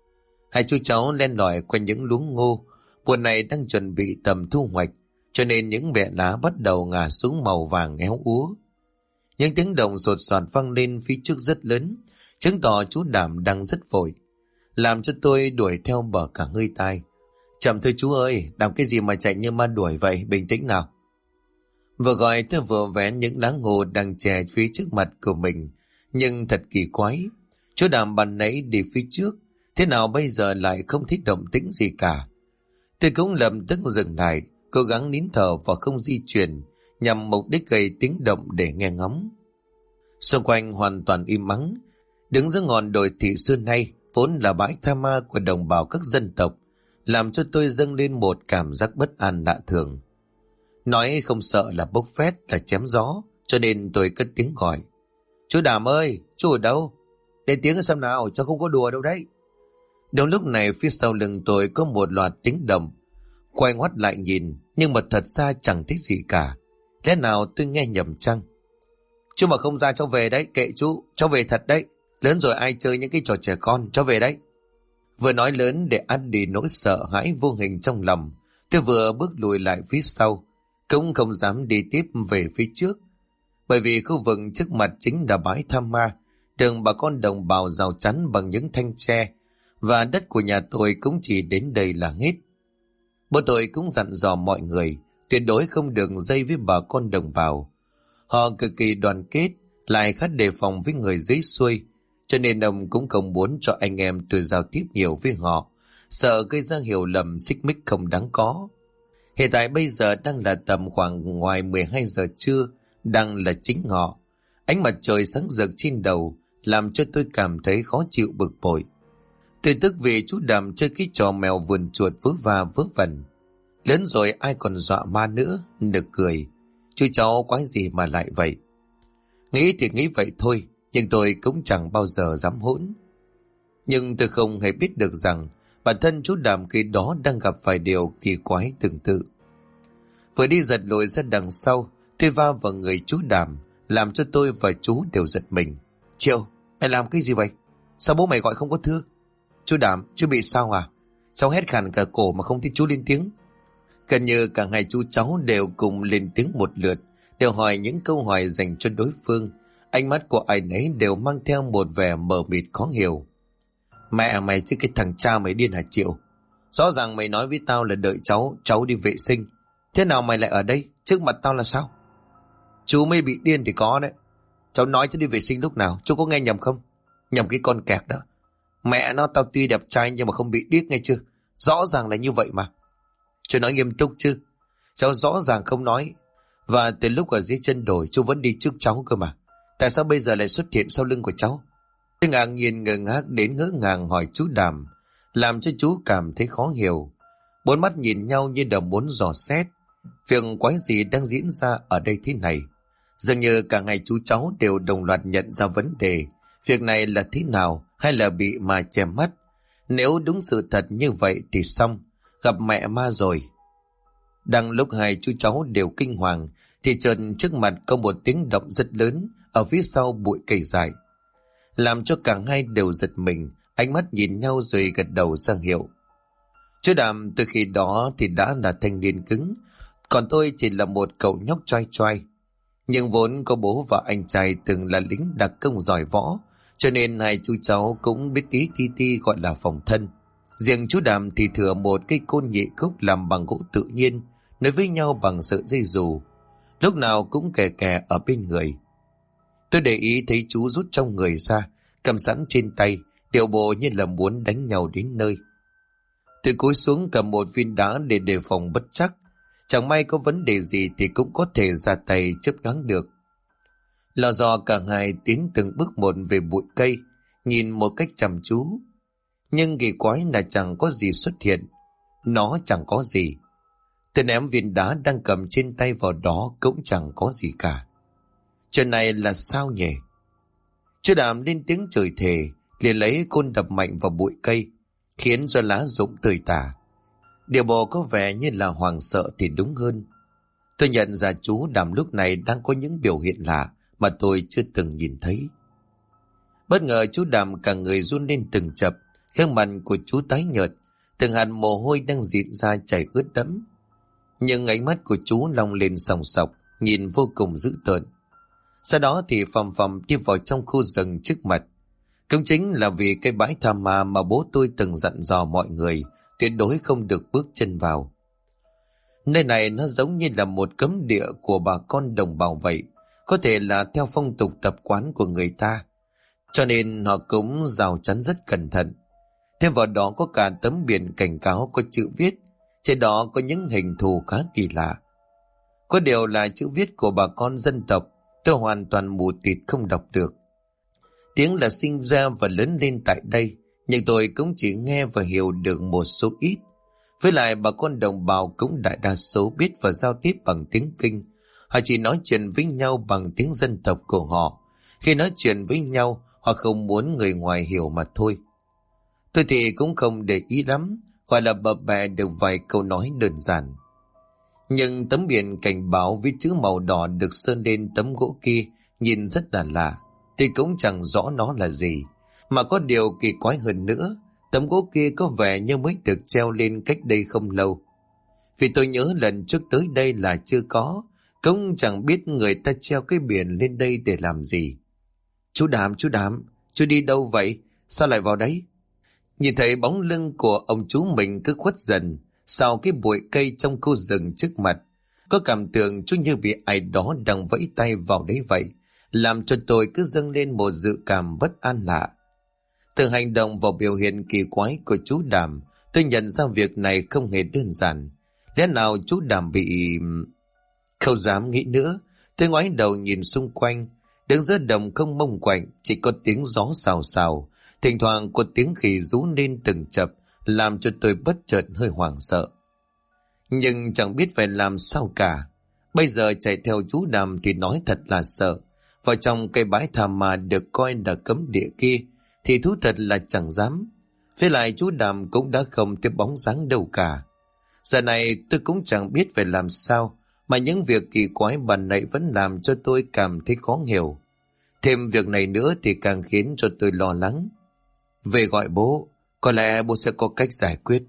Hai chú cháu len lỏi quanh những luống ngô, mùa này đang chuẩn bị tầm thu hoạch, cho nên những bẹ lá bắt đầu ngả xuống màu vàng éo úa. Những tiếng động sột soạt vang lên phía trước rất lớn, chứng tỏ chú Đàm đang rất vội, làm cho tôi đuổi theo bờ cả hơi tai. Chậm thôi chú ơi, làm cái gì mà chạy như ma đuổi vậy, bình tĩnh nào. Vừa gọi tôi vừa vẽ những lá ngô đang chè phía trước mặt của mình. Nhưng thật kỳ quái, chú Đàm ban nãy đi phía trước, thế nào bây giờ lại không thấy động tĩnh gì cả. Tôi cũng lập tức dừng lại, cố gắng nín thở và không di chuyển, nhằm mục đích gây tiếng động để nghe ngóng. Xung quanh hoàn toàn im ắng. Đứng giữa ngọn đồi Thị Xưa Nay vốn là bãi tha ma của đồng bào các dân tộc, làm cho tôi dâng lên một cảm giác bất an lạ thường. Nói không sợ là bốc phét, là chém gió, cho nên tôi cất tiếng gọi. Chú Đàm ơi, chú ở đâu? Để tiếng xem nào, cháu không có đùa đâu đấy. Đúng lúc này phía sau lưng tôi có một loạt tiếng động. Quay ngoắt lại nhìn, nhưng mà thật ra chẳng thấy gì cả. Lẽ nào tôi nghe nhầm chăng? Chú mà không ra cháu về đấy, kệ chú, cháu về thật đấy. Lớn rồi ai chơi những cái trò trẻ con, cháu về đấy. Vừa nói lớn để át đi nỗi sợ hãi vô hình trong lòng, tôi vừa bước lùi lại phía sau, cũng không dám đi tiếp về phía trước. Bởi vì khu vực trước mặt chính là bãi tham ma, đường bà con đồng bào rào chắn bằng những thanh tre, và đất của nhà tôi cũng chỉ đến đây là hết. Bố tôi cũng dặn dò mọi người tuyệt đối không được dây với bà con đồng bào. Họ cực kỳ đoàn kết, lại khá đề phòng với người dưới xuôi, cho nên ông cũng không muốn cho anh em tôi giao tiếp nhiều với họ, sợ gây ra hiểu lầm xích mích không đáng có. Hiện tại bây giờ đang là tầm khoảng ngoài 12 giờ trưa, đang là chính ngọ. Ánh mặt trời sáng rực trên đầu làm cho tôi cảm thấy khó chịu bực bội. Tôi tức vì chú Đàm chơi cái trò mèo vườn chuột vớ va vớ vẩn. Lớn rồi ai còn dọa ma nữa, nực cười. Chú cháu quái gì mà lại vậy? Nghĩ thì nghĩ vậy thôi, nhưng tôi cũng chẳng bao giờ dám hỗn. Nhưng tôi không hề biết được rằng bản thân chú Đàm khi đó đang gặp phải điều kỳ quái tương tự. Vừa đi giật lùi ra đằng sau, tôi va vào người chú Đàm, làm cho tôi và chú đều giật mình. Triệu, mày làm cái gì vậy? Sao bố mày gọi không có thưa? Chú Đàm, chú bị sao à? Sao hét khàn cả cổ mà không thấy chú lên tiếng? Gần như cả hai chú cháu đều cùng lên tiếng một lượt, đều hỏi những câu hỏi dành cho đối phương. Ánh mắt của ai nấy đều mang theo một vẻ mờ mịt khó hiểu. Mẹ mày chứ cái thằng cha mày điên hả Triệu? Rõ ràng mày nói với tao là đợi cháu đi vệ sinh. Thế nào mày lại ở đây, trước mặt tao là sao? Chú mới bị điên thì có đấy. Cháu nói cháu đi vệ sinh lúc nào, chú có nghe nhầm không? Nhầm cái con kẹt đó. Mẹ nó, tao tuy đẹp trai nhưng mà không bị điếc nghe chưa? Rõ ràng là như vậy mà. Chú nói nghiêm túc chứ? Cháu rõ ràng không nói. Và từ lúc ở dưới chân đồi chú vẫn đi trước cháu cơ mà. Tại sao bây giờ lại xuất hiện sau lưng của cháu? Tôi ngạc nhiên ngơ ngác đến ngỡ ngàng hỏi chú Đàm, làm cho chú cảm thấy khó hiểu. Bốn mắt nhìn nhau như đều muốn dò xét việc quái gì đang diễn ra ở đây thế này. Dường như cả ngày chú cháu đều đồng loạt nhận ra vấn đề. Việc này là thế nào, hay là bị ma che mắt? Nếu đúng sự thật như vậy thì xong, gặp mẹ ma rồi. Đang lúc hai chú cháu đều kinh hoàng thì chợt trước mặt có một tiếng động rất lớn ở phía sau bụi cây dài, làm cho cả hai đều giật mình, ánh mắt nhìn nhau rồi gật đầu ra hiệu. Chú Đàm từ khi đó thì đã là thanh niên cứng, còn tôi chỉ là một cậu nhóc choai choai. Nhưng vốn có bố và anh trai từng là lính đặc công giỏi võ, cho nên hai chú cháu cũng biết tí ti ti gọi là phòng thân. Riêng chú Đàm thì thừa một cây côn nhị khúc làm bằng gỗ tự nhiên, nối với nhau bằng sợi dây dù, lúc nào cũng kè kè ở bên người. Tôi để ý thấy chú rút trong người ra, cầm sẵn trên tay, điệu bộ như là muốn đánh nhau đến nơi. Tôi cúi xuống cầm một viên đá để đề phòng bất trắc, chẳng may có vấn đề gì thì cũng có thể ra tay chớp nhoáng được. Lò dò cả hai tiến từng bước một về bụi cây, nhìn một cách chăm chú. Nhưng kỳ quái là chẳng có gì xuất hiện. Nó chẳng có gì. Tôi ném viên đá đang cầm trên tay vào đó cũng chẳng có gì cả. Chuyện này là sao nhỉ? Chú Đàm lên tiếng chửi thề, liền lấy côn đập mạnh vào bụi cây, khiến cho lá rụng tơi tả. Điều bộ có vẻ như là hoảng sợ thì đúng hơn. Tôi nhận ra chú Đàm lúc này đang có những biểu hiện lạ mà tôi chưa từng nhìn thấy. Bất ngờ chú Đàm cả người run lên từng chập, gương mặt của chú tái nhợt, từng hạt mồ hôi đang rịn ra chảy ướt đẫm. Nhưng ánh mắt của chú long lên sòng sọc, nhìn vô cùng dữ tợn. Sau đó thì phầm phầm đi vào trong khu rừng trước mặt. Cũng chính là vì cái bãi tha ma mà bố tôi từng dặn dò mọi người tuyệt đối không được bước chân vào. Nơi này nó giống như là một cấm địa của bà con đồng bào vậy, có thể là theo phong tục tập quán của người ta, cho nên họ cũng rào chắn rất cẩn thận. Thêm vào đó có cả tấm biển cảnh cáo có chữ viết, trên đó có những hình thù khá kỳ lạ. Có điều là chữ viết của bà con dân tộc, tôi hoàn toàn mù tịt không đọc được. Tiếng là sinh ra và lớn lên tại đây, nhưng tôi cũng chỉ nghe và hiểu được một số ít. Với lại bà con đồng bào cũng đại đa số biết và giao tiếp bằng tiếng Kinh. Họ chỉ nói chuyện với nhau bằng tiếng dân tộc của họ. Khi nói chuyện với nhau, họ không muốn người ngoài hiểu mà thôi. Tôi thì cũng không để ý lắm, gọi là bập bẹ được vài câu nói đơn giản. Nhưng tấm biển cảnh báo với chữ màu đỏ được sơn lên tấm gỗ kia nhìn rất là lạ. Tôi cũng chẳng rõ nó là gì. Mà có điều kỳ quái hơn nữa, tấm gỗ kia có vẻ như mới được treo lên cách đây không lâu. Vì tôi nhớ lần trước tới đây là chưa có, cũng chẳng biết người ta treo cái biển lên đây để làm gì. Chú Đàm, chú đi đâu vậy? Sao lại vào đấy? Nhìn thấy bóng lưng của ông chú mình cứ khuất dần sau cái bụi cây trong khu rừng trước mặt. Có cảm tưởng chú như bị ai đó đang vẫy tay vào đấy vậy, làm cho tôi cứ dâng lên một dự cảm bất an lạ. Từ hành động và biểu hiện kỳ quái của chú Đàm, tôi nhận ra việc này không hề đơn giản. Lẽ nào chú Đàm bị... Không dám nghĩ nữa, tôi ngoái đầu nhìn xung quanh. Đứng giữa đồng không mông quạnh, chỉ có tiếng gió xào xào, thỉnh thoảng có tiếng khỉ rú lên từng chập, làm cho tôi bất chợt hơi hoảng sợ. Nhưng chẳng biết phải làm sao cả. Bây giờ chạy theo chú Đàm thì nói thật là sợ. Vào trong cây bãi tha ma được coi là cấm địa kia thì thú thật là chẳng dám. Với lại chú Đàm cũng đã không tiếp bóng dáng đâu cả. Giờ này tôi cũng chẳng biết phải làm sao, mà những việc kỳ quái ban nãy vẫn làm cho tôi cảm thấy khó hiểu. Thêm việc này nữa thì càng khiến cho tôi lo lắng. Về gọi bố, có lẽ bố sẽ có cách giải quyết.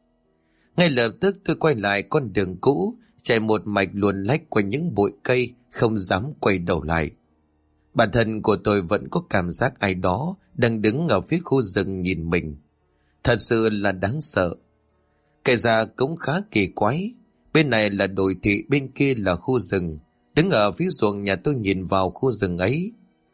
Ngay lập tức tôi quay lại con đường cũ, chạy một mạch luồn lách qua những bụi cây, không dám quay đầu lại. Bản thân của tôi vẫn có cảm giác ai đó đang đứng ở phía khu rừng nhìn mình. Thật sự là đáng sợ. Kể ra cũng khá kỳ quái. Bên này là đồi thị, bên kia là khu rừng. Đứng ở phía ruộng nhà tôi nhìn vào khu rừng ấy,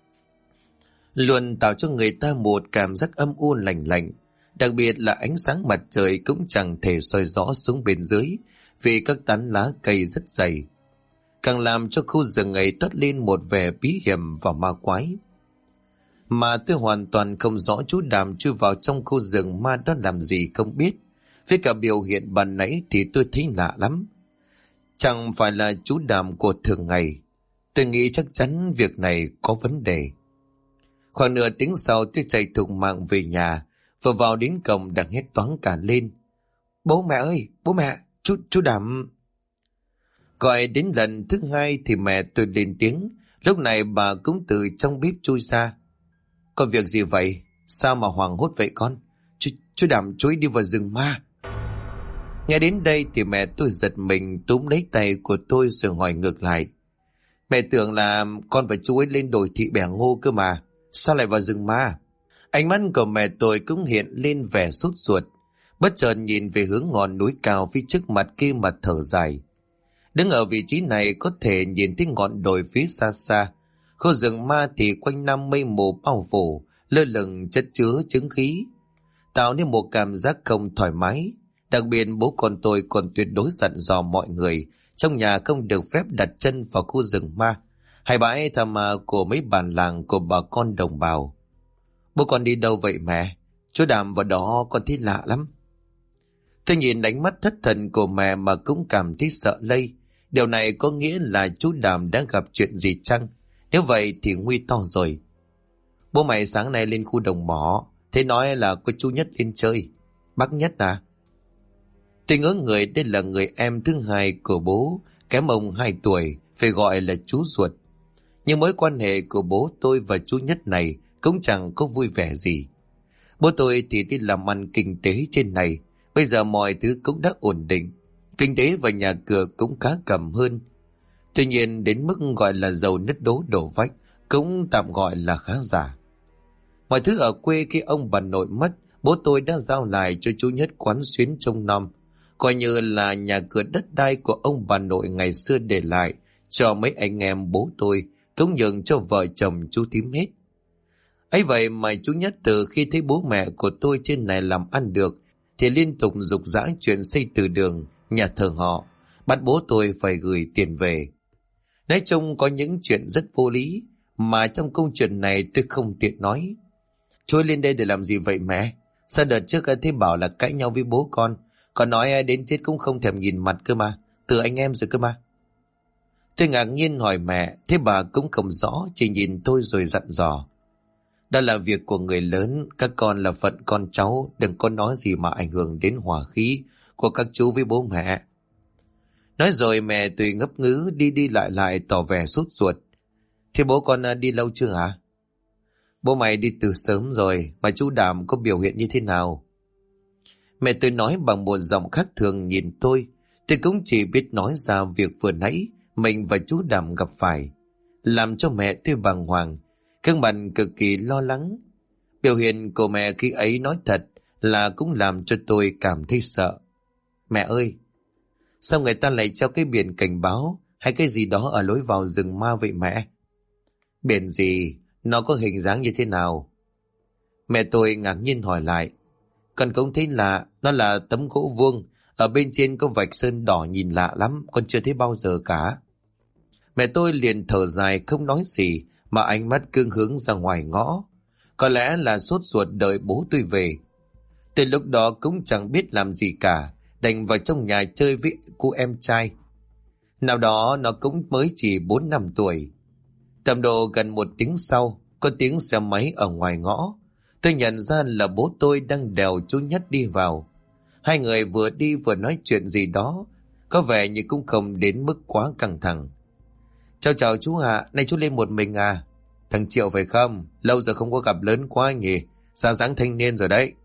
luôn tạo cho người ta một cảm giác âm u lạnh lạnh. Đặc biệt là ánh sáng mặt trời cũng chẳng thể soi rõ xuống bên dưới, vì các tán lá cây rất dày, càng làm cho khu rừng ấy toát lên một vẻ bí hiểm và ma quái. Mà tôi hoàn toàn không rõ chú Đàm chui vào trong khu rừng ma đó làm gì không biết. Với cả biểu hiện ban nãy thì tôi thấy lạ lắm. Chẳng phải là chú Đàm của thường ngày. Tôi nghĩ chắc chắn việc này có vấn đề. Khoảng nửa tiếng sau tôi chạy thục mạng về nhà, vừa vào đến cổng đang hét toáng cả lên. Bố mẹ ơi, bố mẹ, chú Đàm. Gọi đến lần thứ hai thì mẹ tôi lên tiếng. Lúc này bà cũng từ trong bếp chui ra. Có việc gì vậy? Sao mà hoảng hốt vậy con? Chú Đàm chú ấy đi vào rừng ma. Nghe đến đây thì mẹ tôi giật mình túm lấy tay của tôi rồi hỏi ngược lại. Mẹ tưởng là con và chú ấy lên đồi thị bẻ ngô cơ mà. Sao lại vào rừng ma? Ánh mắt của mẹ tôi cũng hiện lên vẻ sốt ruột. Bất chợt nhìn về hướng ngọn núi cao phía trước mặt kia mà thở dài. Đứng ở vị trí này có thể nhìn thấy ngọn đồi phía xa xa. Khu rừng ma thì quanh năm mây mù bao phủ, lơ lửng chất chứa chứng khí, tạo nên một cảm giác không thoải mái. Đặc biệt bố con tôi còn tuyệt đối dặn dò mọi người trong nhà không được phép đặt chân vào khu rừng ma hay bãi tha ma của mấy bản làng của bà con đồng bào. Bố con đi đâu vậy mẹ? Chú Đàm vào đó con thấy lạ lắm. Tôi nhìn ánh mắt thất thần của mẹ mà cũng cảm thấy sợ lây. Điều này có nghĩa là chú Đàm đã gặp chuyện gì chăng? Nếu vậy thì nguy to rồi. Bố mày sáng nay lên khu đồng mỏ, thế nói là có chú Nhất lên chơi. Bác Nhất à? Tôi ngỡ người đây là người em thứ hai của bố, kém ông 2 tuổi, phải gọi là chú ruột. Nhưng mối quan hệ của bố tôi và chú Nhất này cũng chẳng có vui vẻ gì. Bố tôi thì đi làm ăn kinh tế trên này, bây giờ mọi thứ cũng đã ổn định. Kinh tế và nhà cửa cũng khá cầm hơn. Tuy nhiên đến mức gọi là giàu nứt đố đổ vách cũng tạm gọi là khá giả. Mọi thứ ở quê khi ông bà nội mất, bố tôi đã giao lại cho chú Nhất quán xuyến trông nom. coi như là nhà cửa đất đai của ông bà nội ngày xưa để lại cho mấy anh em bố tôi, cũng nhường cho vợ chồng chú Thím hết. Ấy vậy mà chú Nhất từ khi thấy bố mẹ của tôi trên này làm ăn được thì liên tục giục giã chuyện xây từ đường, nhà thờ họ, bắt bố tôi phải gửi tiền về. Nói chung có những chuyện rất vô lý mà trong câu chuyện này tôi không tiện nói. Chú lên đây để làm gì vậy mẹ? Sao đợt trước thấy bảo là cãi nhau với bố con, còn nói đến chết cũng không thèm nhìn mặt cơ mà, từ anh em rồi cơ mà. Tôi ngạc nhiên hỏi mẹ, thế bà cũng không rõ, chỉ nhìn tôi rồi dặn dò. Đó là việc của người lớn, các con là phận con cháu, đừng có nói gì mà ảnh hưởng đến hòa khí của các chú với bố mẹ. Nói rồi mẹ tôi ngấp ngứ đi đi lại lại tỏ vẻ sốt ruột. Thế bố con đi lâu chưa hả? Bố mày đi từ sớm rồi, mà chú Đảm có biểu hiện như thế nào? Mẹ tôi nói bằng một giọng khác thường nhìn tôi cũng chỉ biết nói ra việc vừa nãy mình và chú Đảm gặp phải, làm cho mẹ tôi bàng hoàng, gương mặt cực kỳ lo lắng. Biểu hiện của mẹ khi ấy nói thật là cũng làm cho tôi cảm thấy sợ. Mẹ ơi, sao người ta lại treo cái biển cảnh báo hay cái gì đó ở lối vào rừng ma vậy mẹ? Biển gì? Nó có hình dáng như thế nào? Mẹ tôi ngạc nhiên hỏi lại. Con cũng thấy lạ, nó là tấm gỗ vuông, ở bên trên có vạch sơn đỏ nhìn lạ lắm, con chưa thấy bao giờ cả. Mẹ tôi liền thở dài không nói gì mà ánh mắt cương hướng ra ngoài ngõ. Có lẽ là sốt ruột đợi bố tôi về. Từ lúc đó cũng chẳng biết làm gì cả, đành vào trong nhà chơi với cô em trai. Nào đó nó cũng mới chỉ 4 năm tuổi. Tầm độ gần 1 tiếng sau, có tiếng xe máy ở ngoài ngõ. Tôi nhận ra là bố tôi đang đèo chú Nhất đi vào. Hai người vừa đi vừa nói chuyện gì đó, có vẻ như cũng không đến mức quá căng thẳng. Chào chú ạ, nay chú lên một mình à? Thằng Triệu phải không? Lâu giờ không có gặp lớn quá nhỉ? Ra dáng thanh niên rồi đấy.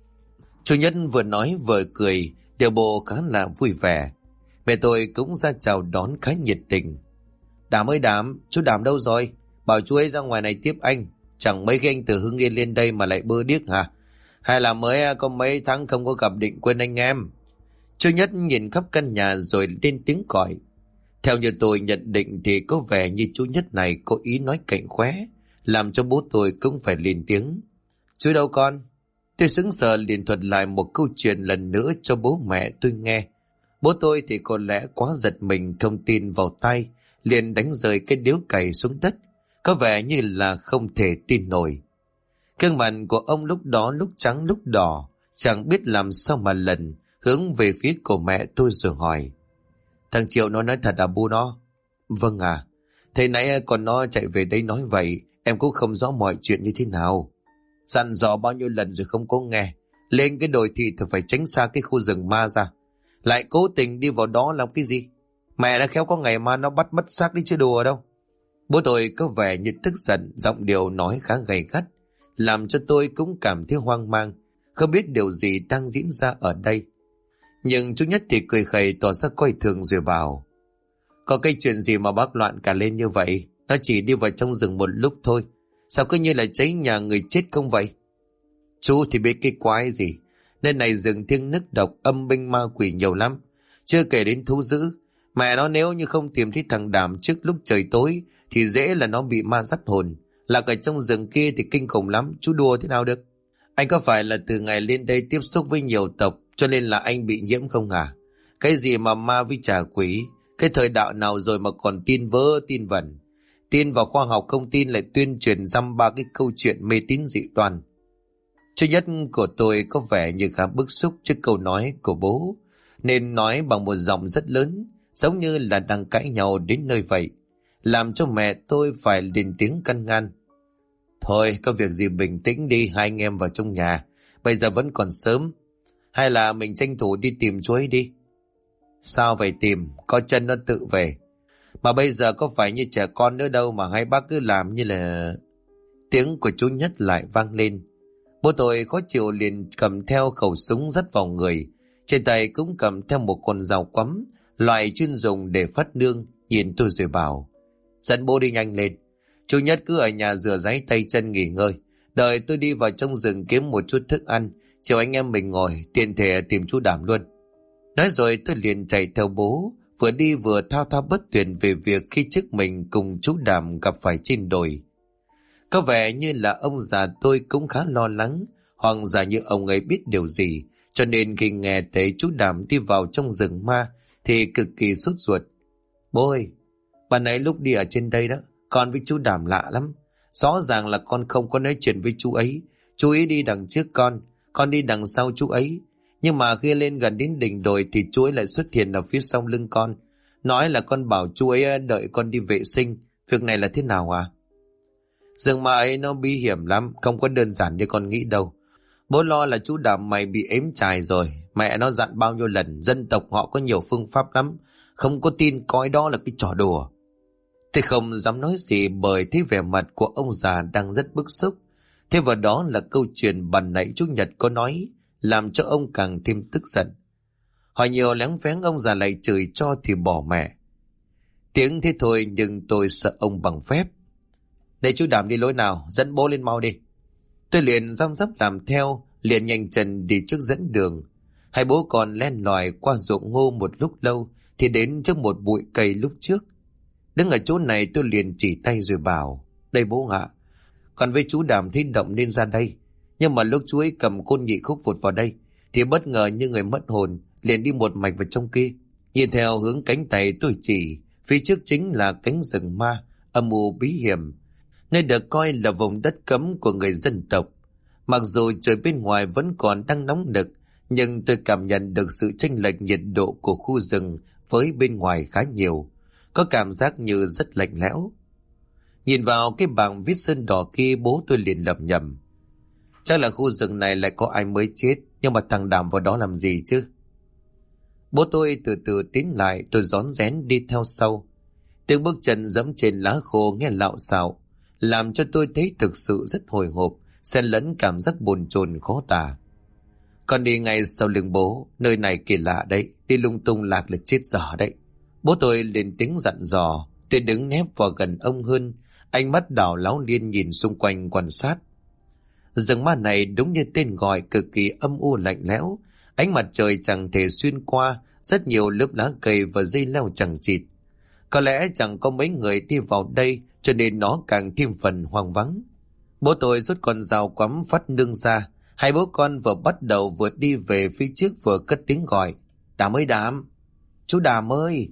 Chú Nhất vừa nói vừa cười, điều bộ khá là vui vẻ. Mẹ tôi cũng ra chào đón khá nhiệt tình. Đảm ơi Đảm, chú Đảm đâu rồi? Bảo chú ấy ra ngoài này tiếp anh. Chẳng mấy khi anh từ Hưng Yên lên đây mà lại bơ điếc hả? Hay là mới có mấy tháng không có gặp định quên anh em? Chú Nhất nhìn khắp căn nhà rồi lên tiếng gọi. Theo như tôi nhận định thì có vẻ như chú Nhất này có ý nói cạnh khóe, làm cho bố tôi cũng phải lên tiếng. Chú đâu con? Tôi sững sờ liền thuật lại một câu chuyện lần nữa cho bố mẹ tôi nghe. Bố tôi thì có lẽ quá giật mình thông tin vào tay, liền đánh rơi cái điếu cày xuống đất, có vẻ như là không thể tin nổi. Gương mặt của ông lúc đó lúc trắng lúc đỏ, chẳng biết làm sao mà lần, hướng về phía của mẹ tôi rồi hỏi. Thằng Triệu nó nói thật à bu nó? Vâng à, thế nãy còn nó chạy về đây nói vậy, em cũng không rõ mọi chuyện như thế nào. Dặn dò bao nhiêu lần rồi không có nghe, lên cái đồi thì phải tránh xa cái khu rừng ma ra. Lại cố tình đi vào đó làm cái gì? Mẹ đã khéo có ngày mà nó bắt mất xác đi chứ đùa đâu. Bố tôi có vẻ như tức giận, giọng điệu nói khá gay gắt, làm cho tôi cũng cảm thấy hoang mang, không biết điều gì đang diễn ra ở đây. Nhưng chú Nhất thì cười khẩy tỏ ra coi thường rồi bảo. Có cái chuyện gì mà bác loạn cả lên như vậy? Nó chỉ đi vào trong rừng một lúc thôi, sao cứ như là cháy nhà người chết không vậy? Chú thì biết cái quái gì. Nơi này rừng thiêng nức độc, âm binh ma quỷ nhiều lắm, chưa kể đến thú dữ. Mẹ nó nếu như không tìm thấy thằng Đảm trước lúc trời tối thì dễ là nó bị ma dắt hồn. Lạc ở trong rừng kia thì kinh khủng lắm, chú đùa thế nào được? Anh có phải là từ ngày lên đây tiếp xúc với nhiều tộc cho nên là anh bị nhiễm không hả? Cái gì mà ma với trà quỷ, cái thời đạo nào rồi mà còn tin vớ tin vẩn. Tin vào khoa học không tin lại tuyên truyền dăm ba cái câu chuyện mê tín dị đoan. Chú Nhất của tôi có vẻ như khá bức xúc trước câu nói của bố, nên nói bằng một giọng rất lớn, giống như là đang cãi nhau đến nơi vậy, làm cho mẹ tôi phải lên tiếng căn ngăn. Thôi, có việc gì bình tĩnh đi, hai anh em vào trong nhà, bây giờ vẫn còn sớm. Hay là mình tranh thủ đi tìm chú ấy đi. Sao phải tìm, có chân nó tự về. Mà bây giờ có phải như trẻ con nữa đâu mà hai bác cứ làm như là... Tiếng của chú Nhất lại vang lên. Bố tôi khó chịu liền cầm theo khẩu súng dắt vào người, trên tay cũng cầm theo một con dao quắm, loại chuyên dùng để phát nương, nhìn tôi rồi bảo. Dẫn bố đi nhanh lên. Chú Nhất cứ ở nhà rửa ráy tay chân nghỉ ngơi, đợi tôi đi vào trong rừng kiếm một chút thức ăn, chiều anh em mình ngồi tiện thể tìm chú Đảm luôn. Nói rồi tôi liền chạy theo bố, vừa đi vừa thao thao bất tuyệt về việc khi trước mình cùng chú Đàm gặp phải trên đồi. Có vẻ như là ông già tôi cũng khá lo lắng, hoặc giả như ông ấy biết điều gì, cho nên khi nghe thấy chú Đàm đi vào trong rừng ma thì cực kỳ sốt ruột. Bố ơi, bạn ấy lúc đi ở trên đây đó, con với chú Đàm lạ lắm. Rõ ràng là con không có nói chuyện với chú ấy. Chú ấy đi đằng trước con đi đằng sau chú ấy. Nhưng mà khi lên gần đến đỉnh đồi thì chú ấy lại xuất hiện ở phía sau lưng con. Nói là con bảo chú ấy đợi con đi vệ sinh. Việc này là thế nào à? Rừng ma ấy nó bí hiểm lắm, không có đơn giản như con nghĩ đâu. Bố lo là chú Đàm mày bị ếm chài rồi. Mẹ nó dặn bao nhiêu lần, dân tộc họ có nhiều phương pháp lắm. Không có tin coi đó là cái trò đùa. Tôi không dám nói gì bởi thấy vẻ mặt của ông già đang rất bức xúc. Thêm vào đó là câu chuyện ban nãy chú Nhật có nói, làm cho ông càng thêm tức giận. Hỏi nhiều lén phén ông già lại chửi cho thì bỏ mẹ. Tiếng thế thôi nhưng tôi sợ ông bằng phép. Để chú Đàm đi lối nào, dẫn bố lên mau đi. Tôi liền răm rắp làm theo, liền nhanh chân đi trước dẫn đường. Hai bố con len lỏi qua ruộng ngô một lúc lâu thì đến trước một bụi cây lúc trước. Đứng ở chỗ này tôi liền chỉ tay rồi bảo, đây bố ạ, còn với chú Đàm thấy động nên ra đây. Nhưng mà lúc chú ấy cầm côn nhị khúc vụt vào đây thì bất ngờ như người mất hồn, liền đi một mạch vào trong kia. Nhìn theo hướng cánh tay tôi chỉ, phía trước chính là cánh rừng ma âm u bí hiểm, nơi được coi là vùng đất cấm của người dân tộc. Mặc dù trời bên ngoài vẫn còn đang nóng nực, nhưng tôi cảm nhận được sự chênh lệch nhiệt độ của khu rừng với bên ngoài khá nhiều, có cảm giác như rất lạnh lẽo. Nhìn vào cái bảng viết sơn đỏ kia, bố tôi liền lẩm nhẩm, chắc là khu rừng này lại có ai mới chết, nhưng mà thằng Đàm vào đó làm gì chứ? Bố tôi từ từ tiến lại, tôi rón rén đi theo sau. Tiếng bước chân dẫm trên lá khô nghe lạo xạo, làm cho tôi thấy thực sự rất hồi hộp, xen lẫn cảm giác bồn chồn khó tả. Con đi ngay sau lưng bố, nơi này kỳ lạ đấy, đi lung tung lạc là chết dở đấy. Bố tôi lên tiếng dặn dò. Tôi đứng nép vào gần ông hơn, ánh mắt đảo láo liên nhìn xung quanh quan sát. Rừng ma này đúng như tên gọi, cực kỳ âm u lạnh lẽo. Ánh mặt trời chẳng thể xuyên qua, rất nhiều lớp lá cây và dây leo chẳng chịt. Có lẽ chẳng có mấy người đi vào đây, cho nên nó càng thêm phần hoang vắng. Bố tôi rút con dao quắm phát nương ra. Hai bố con vừa bắt đầu vừa đi về phía trước vừa cất tiếng gọi, Đàm ơi Đàm, chú Đàm ơi.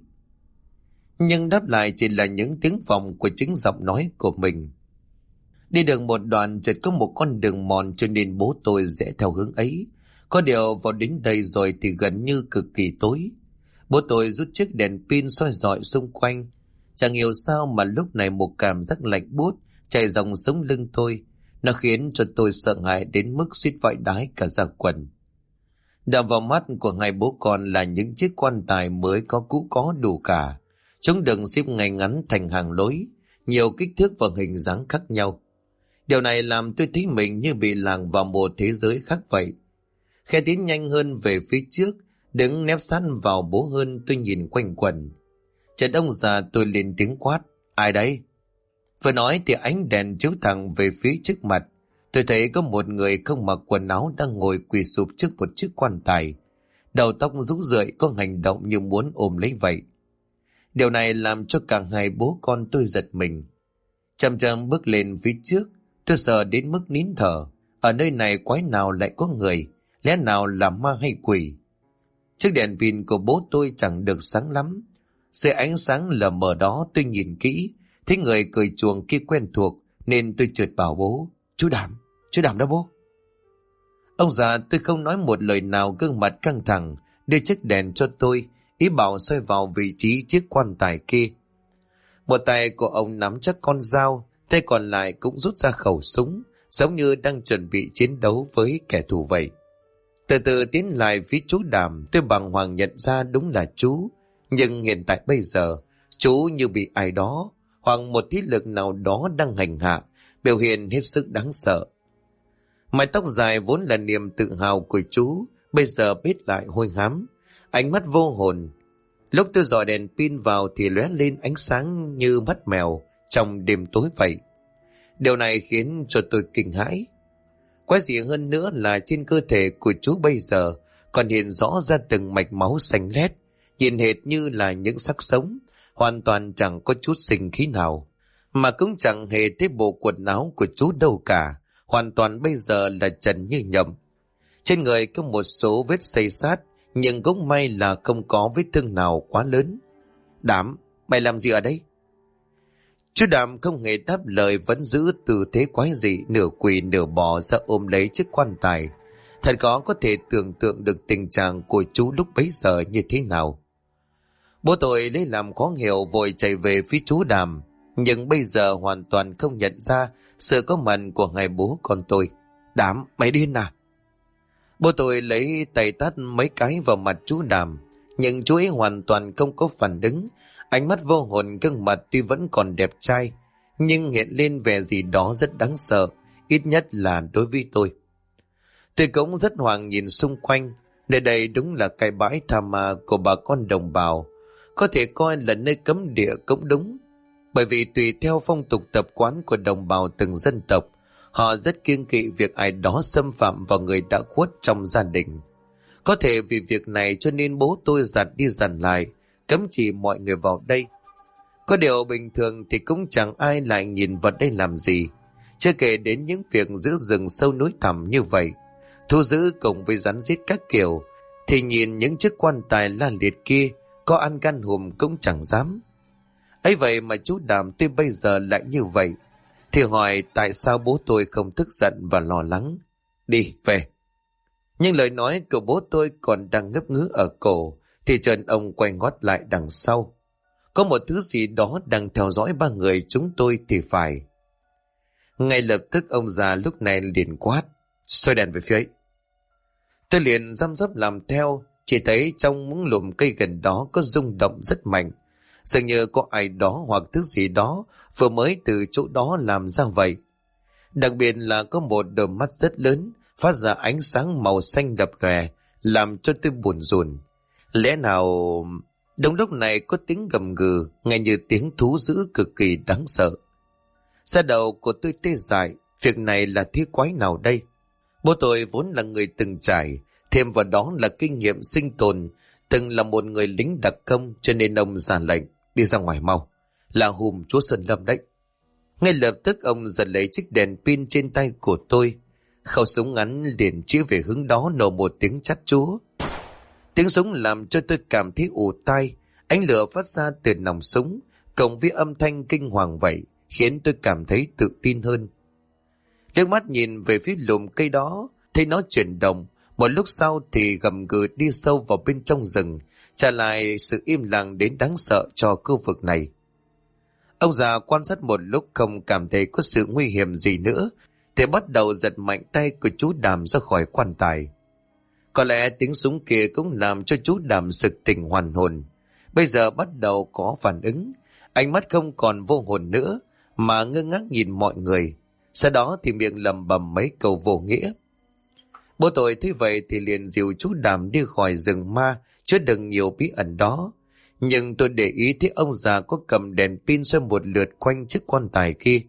Nhưng đáp lại chỉ là những tiếng vọng của chính giọng nói của mình. Đi được một đoạn chợt có một con đường mòn, cho nên bố tôi rẽ theo hướng ấy. Có điều vào đến đây rồi thì gần như cực kỳ tối. Bố tôi rút chiếc đèn pin soi rọi xung quanh. Chẳng hiểu sao mà lúc này một cảm giác lạnh buốt chạy dòng sống lưng tôi. Nó khiến cho tôi sợ hãi đến mức suýt vãi đái cả da quần. Đập vào mắt của hai bố con là những chiếc quan tài mới có cũ có đủ cả. Chúng được xếp ngay ngắn thành hàng lối, nhiều kích thước và hình dáng khác nhau. Điều này làm tôi thấy mình như bị lạc vào một thế giới khác vậy. Khẽ tiến nhanh hơn về phía trước, đứng nép sát vào bố hơn, tôi nhìn quanh quẩn. Chợt ông già tôi lên tiếng quát, ai đấy? Vừa nói thì ánh đèn chiếu thẳng về phía trước mặt. Tôi thấy có một người không mặc quần áo đang ngồi quỳ sụp trước một chiếc quan tài. Đầu tóc rũ rượi, có hành động như muốn ôm lấy vậy. Điều này làm cho cả hai bố con tôi giật mình. Chậm chậm bước lên phía trước, tôi sợ đến mức nín thở. Ở nơi này quái nào lại có người, lẽ nào là ma hay quỷ? Chiếc đèn pin của bố tôi chẳng được sáng lắm. Dưới ánh sáng lờ mờ đó tôi nhìn kỹ, thấy người cười chuồng kia quen thuộc, nên tôi chợt bảo bố, chú Đàm đó bố. Ông già tôi không nói một lời nào, gương mặt căng thẳng, đưa chiếc đèn cho tôi, ý bảo xoay vào vị trí chiếc quan tài kia. Một tay của ông nắm chắc con dao, tay còn lại cũng rút ra khẩu súng, giống như đang chuẩn bị chiến đấu với kẻ thù vậy. Từ từ tiến lại phía chú Đàm, tôi bàng hoàng nhận ra đúng là chú. Nhưng hiện tại bây giờ, chú như bị ai đó, hoặc một thế lực nào đó đang hành hạ, biểu hiện hết sức đáng sợ. Mái tóc dài vốn là niềm tự hào của chú, bây giờ bết lại hôi hám, ánh mắt vô hồn. Lúc tôi dọi đèn pin vào thì lóe lên ánh sáng như mắt mèo trong đêm tối vậy. Điều này khiến cho tôi kinh hãi. Quái dị hơn nữa là trên cơ thể của chú bây giờ còn hiện rõ ra từng mạch máu xanh lét, nhìn hệt như là những xác sống, hoàn toàn chẳng có chút sinh khí nào. Mà cũng chẳng hề thấy bộ quần áo của chú đâu cả, hoàn toàn bây giờ là trần như nhộng. Trên người có một số vết xây sát, nhưng cũng may là không có vết thương nào quá lớn. Đám, mày làm gì ở đây? Chú Đàm không hề đáp lời, vẫn giữ tư thế quái dị, nửa quỳ nửa bò ra ôm lấy chiếc quan tài. Thật khó có thể tưởng tượng được tình trạng của chú lúc bấy giờ như thế nào. Bố tôi lấy làm khó hiểu vội chạy về phía chú Đàm, nhưng bây giờ hoàn toàn không nhận ra sự có mặt của hai bố con tôi. Đàm, mày điên à? Bố tôi lấy tay tát mấy cái vào mặt chú Đàm, nhưng chú ấy hoàn toàn không có phản ứng. Ánh mắt vô hồn, gương mặt tuy vẫn còn đẹp trai, nhưng hiện lên vẻ gì đó rất đáng sợ, ít nhất là đối với tôi. Tôi cũng rất hoảng nhìn xung quanh, nơi đây đúng là cái bãi tha ma của bà con đồng bào, có thể coi là nơi cấm địa cũng đúng. Bởi vì tùy theo phong tục tập quán của đồng bào từng dân tộc, họ rất kiêng kỵ việc ai đó xâm phạm vào người đã khuất trong gia đình. Có thể vì việc này cho nên bố tôi dặn đi dặn lại, cấm chỉ mọi người vào đây. Có điều bình thường thì cũng chẳng ai lại nhìn vào đây làm gì. Chưa kể đến những việc giữ rừng sâu núi thẳm như vậy, thu giữ cùng với rắn giết các kiểu, thì nhìn những chiếc quan tài la liệt kia, có ăn gan hùm cũng chẳng dám. Ấy vậy mà chú Đàm tuy bây giờ lại như vậy, thì hỏi tại sao bố tôi không tức giận và lo lắng. Đi, về. Nhưng lời nói của bố tôi còn đang ngấp ngứ ở cổ, thì chợt ông quay ngoắt lại đằng sau. Có một thứ gì đó đang theo dõi ba người chúng tôi thì phải. Ngay lập tức ông già lúc này liền quát, xoay đèn về phía ấy. Tôi liền răm rắp làm theo, chỉ thấy trong những lùm cây gần đó có rung động rất mạnh. Dường như có ai đó hoặc thứ gì đó vừa mới từ chỗ đó làm ra vậy. Đặc biệt là có một đôi mắt rất lớn, phát ra ánh sáng màu xanh đập lòe, làm cho tôi buồn rùn. Lẽ nào... Đúng lúc này có tiếng gầm gừ, nghe như tiếng thú dữ cực kỳ đáng sợ. Da đầu của tôi tê dại, việc này là thứ quái nào đây? Bố tôi vốn là người từng trải, thêm vào đó là kinh nghiệm sinh tồn, từng là một người lính đặc công, cho nên ông ra lệnh, đi ra ngoài mau, là hùm chúa Sơn Lâm đấy. Ngay lập tức ông giật lấy chiếc đèn pin trên tay của tôi, khẩu súng ngắn liền chĩa về hướng đó, nổ một tiếng chát chúa. Tiếng súng làm cho tôi cảm thấy ù tai, ánh lửa phát ra từ nòng súng, cộng với âm thanh kinh hoàng vậy, khiến tôi cảm thấy tự tin hơn. Liếc mắt nhìn về phía lùm cây đó, thấy nó chuyển động, một lúc sau thì gầm gừ đi sâu vào bên trong rừng, trả lại sự im lặng đến đáng sợ cho khu vực này. Ông già quan sát một lúc không cảm thấy có sự nguy hiểm gì nữa, thì bắt đầu giật mạnh tay của chú Đàm ra khỏi quan tài. Có lẽ tiếng súng kia cũng làm cho chú Đàm sực tỉnh hoàn hồn. Bây giờ bắt đầu có phản ứng, ánh mắt không còn vô hồn nữa, mà ngơ ngác nhìn mọi người. Sau đó thì miệng lẩm bẩm mấy câu vô nghĩa. Bố tôi thấy vậy thì liền dìu chú Đàm đi khỏi rừng ma, chứa đựng nhiều bí ẩn đó. Nhưng tôi để ý thấy ông già có cầm đèn pin xoay một lượt quanh chiếc quan tài kia.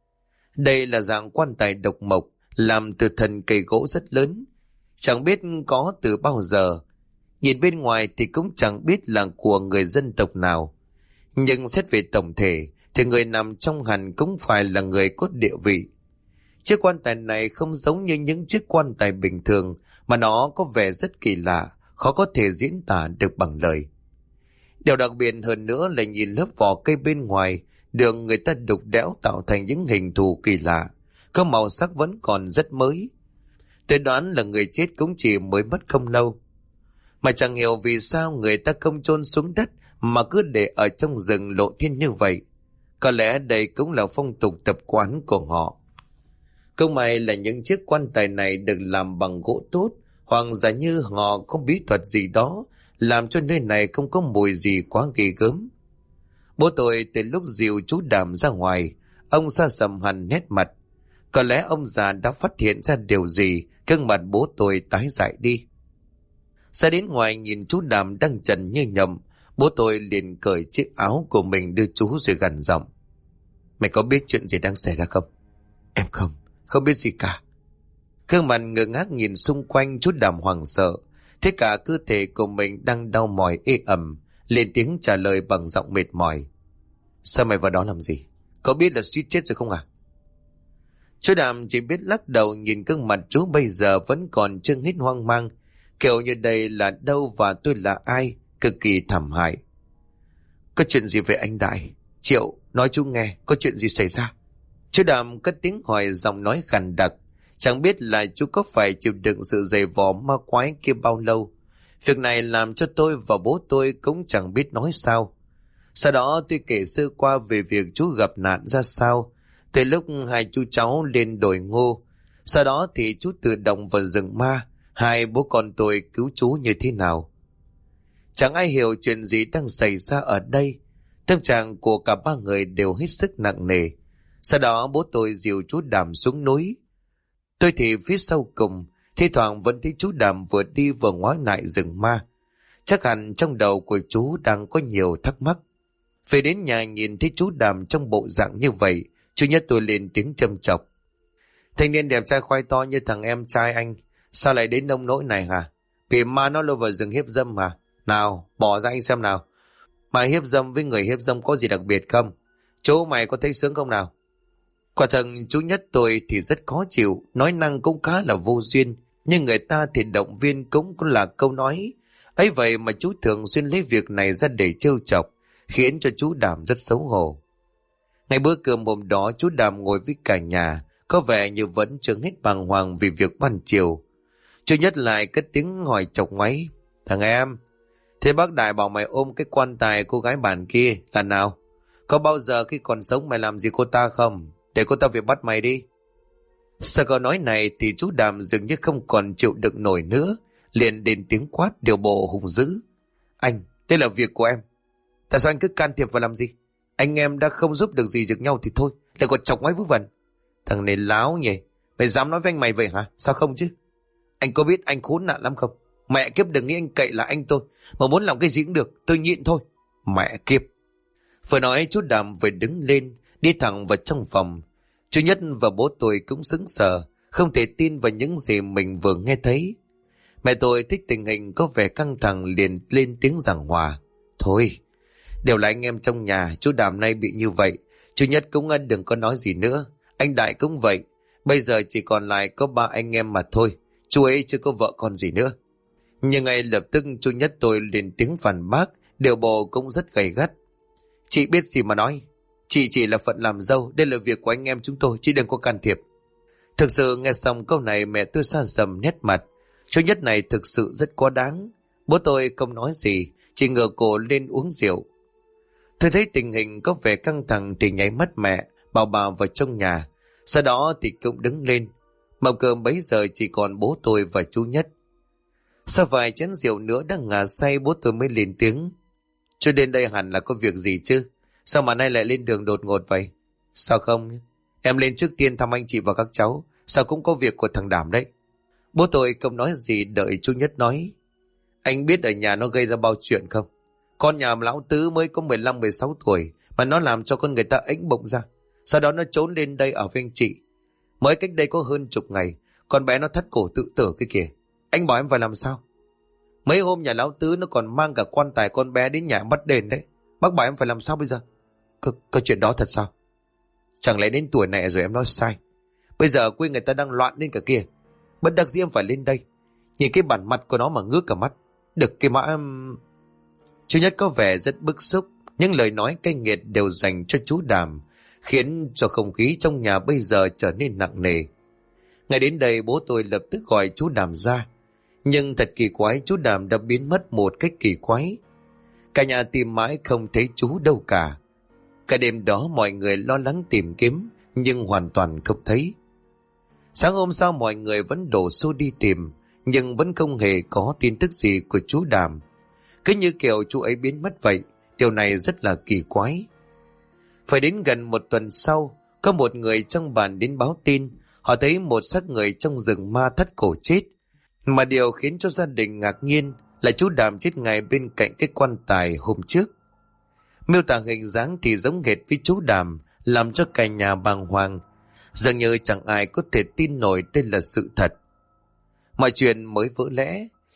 Đây là dạng quan tài độc mộc, làm từ thân cây gỗ rất lớn. Chẳng biết có từ bao giờ. Nhìn bên ngoài thì cũng chẳng biết là của người dân tộc nào. Nhưng xét về tổng thể thì người nằm trong hẳn cũng phải là người có địa vị. Chiếc quan tài này không giống như những chiếc quan tài bình thường, mà nó có vẻ rất kỳ lạ, khó có thể diễn tả được bằng lời. Điều đặc biệt hơn nữa là nhìn lớp vỏ cây bên ngoài, được người ta đục đẽo tạo thành những hình thù kỳ lạ, có màu sắc vẫn còn rất mới. Tôi đoán là người chết cũng chỉ mới mất không lâu. Mà chẳng hiểu vì sao người ta không chôn xuống đất mà cứ để ở trong rừng lộ thiên như vậy. Có lẽ đây cũng là phong tục tập quán của họ. Không may là những chiếc quan tài này được làm bằng gỗ tốt, hoặc giả như họ có bí thuật gì đó, làm cho nơi này không có mùi gì quá ghê gớm. Bố tôi từ lúc dìu chú Đàm ra ngoài, ông sa sầm hẳn nét mặt. Có lẽ ông già đã phát hiện ra điều gì, gương mặt bố tôi tái dại đi. Ra đến ngoài nhìn chú Đàm đang trần như nhộng, bố tôi liền cởi chiếc áo của mình đưa chú rồi gằn giọng. Mày có biết chuyện gì đang xảy ra không? Em không biết gì cả. Gương mặt ngơ ngác nhìn xung quanh, chú Đàm hoảng sợ, Thế cả cơ thể của mình đang đau mỏi ê ẩm, lên tiếng trả lời bằng giọng mệt mỏi. Sao mày vào đó làm gì? Có biết là suýt chết rồi không à? Chú Đàm chỉ biết lắc đầu nhìn gương mặt chú bây giờ vẫn còn chưa hết hoang mang, kiểu như đây là đâu và tôi là ai, cực kỳ thảm hại. Có chuyện gì về anh Đại? Triệu, nói chú nghe, có chuyện gì xảy ra? Chú Đàm cất tiếng hỏi, giọng nói khàn đặc. Chẳng biết là chú có phải chịu đựng sự giày vò ma quái kia bao lâu. Việc này làm cho tôi và bố tôi cũng chẳng biết nói sao. Sau đó tôi kể sơ qua về việc chú gặp nạn ra sao, từ lúc hai chú cháu lên đồi ngô. Sau đó thì chú tự động vào rừng ma, hai bố con tôi cứu chú như thế nào. Chẳng ai hiểu chuyện gì đang xảy ra ở đây. Tâm trạng của cả ba người đều hết sức nặng nề. Sau đó bố tôi dìu chú Đàm xuống núi. Tôi thì phía sau cùng, thi thoảng vẫn thấy chú Đàm vừa đi vừa ngoái lại rừng ma. Chắc hẳn trong đầu của chú đang có nhiều thắc mắc. Về đến nhà nhìn thấy chú Đàm trong bộ dạng như vậy, chú Nhất tôi lên tiếng châm chọc. Thanh niên đẹp trai khoai to như thằng em trai anh, sao lại đến nông nỗi này hả? Bị ma nó lôi vào rừng hiếp dâm hả? Nào, bỏ ra anh xem nào. Mà hiếp dâm với người hiếp dâm có gì đặc biệt không? Chú mày có thấy sướng không nào? Quả thật chú Nhất tôi thì rất khó chịu, nói năng cũng khá là vô duyên, nhưng người ta thì động viên cũng là câu nói. Ấy vậy mà chú thường xuyên lấy việc này ra để trêu chọc, khiến cho chú Đàm rất xấu hổ. Ngày bữa cơm hôm đó chú Đàm ngồi với cả nhà, có vẻ như vẫn chưa hết bàng hoàng vì việc ban chiều. Chú Nhất lại cất tiếng hỏi chọc ngoáy. Thằng em, thế bác Đại bảo mày ôm cái quan tài cô gái bản kia là nào? Có bao giờ khi còn sống mày làm gì cô ta không? Để cô ta về bắt mày đi. Sau câu nói này thì chú Đàm dường như không còn chịu đựng nổi nữa, liền đến tiếng quát điều bộ hùng dữ. Anh, đây là việc của em. Tại sao anh cứ can thiệp vào làm gì? Anh em đã không giúp được gì được nhau thì thôi, lại còn chọc ngoáy vớ vẩn. Thằng này láo nhỉ, mày dám nói với anh mày vậy hả? Sao không chứ? Anh có biết anh khốn nạn lắm không? Mẹ kiếp, đừng nghĩ anh cậy là anh tôi, mà muốn làm cái gì cũng được, tôi nhịn thôi. Mẹ kiếp. Vừa nói chú Đàm vừa đứng lên, đi thẳng vào trong phòng. Chú Nhất và bố tôi cũng sững sờ, không thể tin vào những gì mình vừa nghe thấy. Mẹ tôi thích tình hình có vẻ căng thẳng liền lên tiếng giảng hòa. Thôi, đều là anh em trong nhà, chú Đàm nay bị như vậy, chú Nhất cũng đừng có nói gì nữa. Anh Đại cũng vậy, bây giờ chỉ còn lại có ba anh em mà thôi, chú ấy chưa có vợ con gì nữa. Nhưng ngay lập tức chú Nhất tôi lên tiếng phản bác, điều bộ cũng rất gay gắt. Chị biết gì mà nói, chị chỉ là phận làm dâu, đây là việc của anh em chúng tôi, chị đừng có can thiệp. Thực sự nghe xong câu này mẹ tôi xa sầm nét mặt, chú Nhất này thực sự rất quá đáng. Bố tôi không nói gì, chỉ ngửa cổ lên uống rượu. Tôi thấy tình hình có vẻ căng thẳng thì nháy mắt mẹ, bảo vào trong nhà. Sau đó thì cũng đứng lên. Mâm cơm bấy giờ chỉ còn bố tôi và chú Nhất. Sau vài chén rượu nữa đang ngà say, bố tôi mới lên tiếng. Chú đến đây hẳn là có việc gì chứ? Sao mà nay lại lên đường đột ngột vậy? Sao không? Em lên trước tiên thăm anh chị và các cháu. Sao cũng có việc của thằng Đảm đấy. Bố tôi không nói gì, đợi chú Nhất nói. Anh biết ở nhà nó gây ra bao chuyện không? Con nhà lão tứ mới có 15-16 tuổi mà nó làm cho con người ta ếnh bụng ra. Sau đó nó trốn lên đây ở với anh chị. Mới cách đây có hơn chục ngày, con bé nó thắt cổ tự tử cái kìa. Anh bảo em phải làm sao? Mấy hôm nhà lão tứ nó còn mang cả quan tài con bé đến nhà bắt đền đấy. Bác bảo em phải làm sao bây giờ? Có chuyện đó thật sao? Chẳng lẽ đến tuổi này rồi em nói sai? Bây giờ quê người ta đang loạn lên cả kia. Bất đắc dĩ em phải lên đây. Nhìn cái bản mặt của nó mà ngước cả mắt. Được cái mã... Chú Nhất có vẻ rất bức xúc. Những lời nói cay nghiệt đều dành cho chú Đàm, khiến cho không khí trong nhà bây giờ trở nên nặng nề. Ngay đến đây bố tôi lập tức gọi chú Đàm ra. Nhưng thật kỳ quái, chú Đàm đã biến mất một cách kỳ quái. Cả nhà tìm mãi không thấy chú đâu cả. Cả đêm đó mọi người lo lắng tìm kiếm, nhưng hoàn toàn không thấy. Sáng hôm sau mọi người vẫn đổ xô đi tìm, nhưng vẫn không hề có tin tức gì của chú Đàm. Cứ như kiểu chú ấy biến mất vậy. Điều này rất là kỳ quái. Phải đến gần một tuần sau, có một người trong bản đến báo tin. Họ thấy một xác người trong rừng ma thắt cổ chết. Mà điều khiến cho gia đình ngạc nhiên là chú Đàm chết ngay bên cạnh cái quan tài hôm trước. Miêu tả hình dáng thì giống hệt với chú Đàm, làm cho cả nhà bàng hoàng. Dường như chẳng ai có thể tin nổi đây là sự thật. Mọi chuyện mới vỡ lẽ.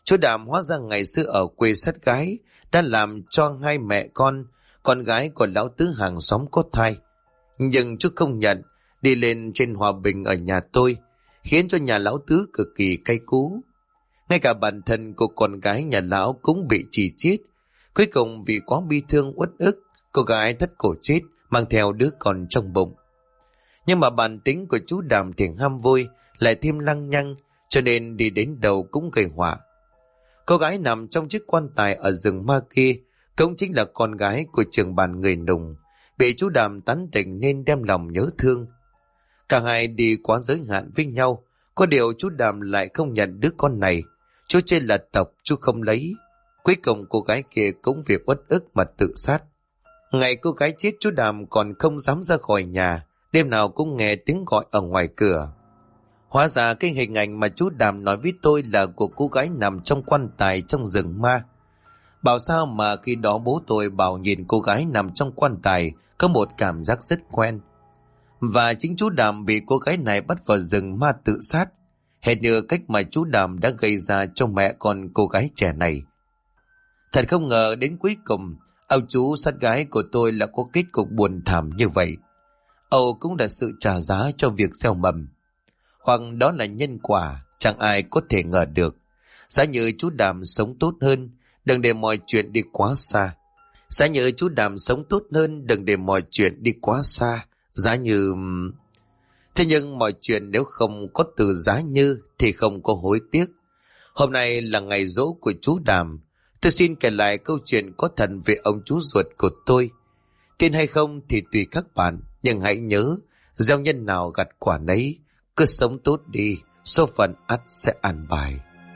Chú Đàm hóa ra ngày xưa ở quê sát gái đã làm cho hai mẹ con gái của lão tứ hàng xóm có thai. Nhưng chú không nhận, đi lên trên Hòa Bình ở nhà tôi, khiến cho nhà lão tứ cực kỳ cay cú. Ngay cả bản thân của con gái nhà lão cũng bị chỉ chiết. Cuối cùng vì quá bi thương uất ức, cô gái thất cổ chết, mang theo đứa con trong bụng. Nhưng mà bản tính của chú Đàm thì ham vui, lại thêm lăng nhăng, cho nên đi đến đâu cũng gây họa. Cô gái nằm trong chiếc quan tài ở rừng ma kia cũng chính là con gái của trưởng bản người Nùng, bị chú Đàm tán tỉnh nên đem lòng nhớ thương. Cả hai đi quá giới hạn với nhau, có điều chú Đàm lại không nhận đứa con này. Chú trên là tộc, chú không lấy. Cuối cùng cô gái kia cũng vì uất ức mà tự sát. Ngày cô gái chết, chú Đàm còn không dám ra khỏi nhà, đêm nào cũng nghe tiếng gọi ở ngoài cửa. Hóa ra cái hình ảnh mà chú Đàm nói với tôi là của cô gái nằm trong quan tài trong rừng ma. Bảo sao mà khi đó bố tôi bảo nhìn cô gái nằm trong quan tài có một cảm giác rất quen. Và chính chú Đàm bị cô gái này bắt vào rừng ma tự sát, hệt như cách mà chú Đàm đã gây ra cho mẹ con cô gái trẻ này. Thật không ngờ đến cuối cùng, ông chú sát gái của tôi là có kết cục buồn thảm như vậy. Âu cũng là sự trả giá cho việc gieo mầm. Hoặc đó là nhân quả, chẳng ai có thể ngờ được. Giá như chú Đàm sống tốt hơn, đừng để mọi chuyện đi quá xa. Giá như chú Đàm sống tốt hơn, đừng để mọi chuyện đi quá xa. Giá như... Thế nhưng mọi chuyện nếu không có từ giá như thì không có hối tiếc. Hôm nay là ngày giỗ của chú Đàm. Tôi xin kể lại câu chuyện có thật về ông chú ruột của tôi. Tin hay không thì tùy các bạn, nhưng hãy nhớ, gieo nhân nào gặt quả nấy, cứ sống tốt đi, số phận ắt sẽ an bài.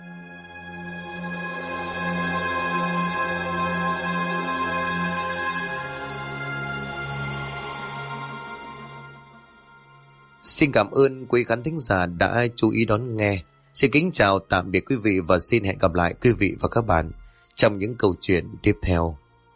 Xin cảm ơn quý khán thính giả đã chú ý đón nghe. Xin kính chào tạm biệt quý vị và xin hẹn gặp lại quý vị và các bạn trong những câu chuyện tiếp theo.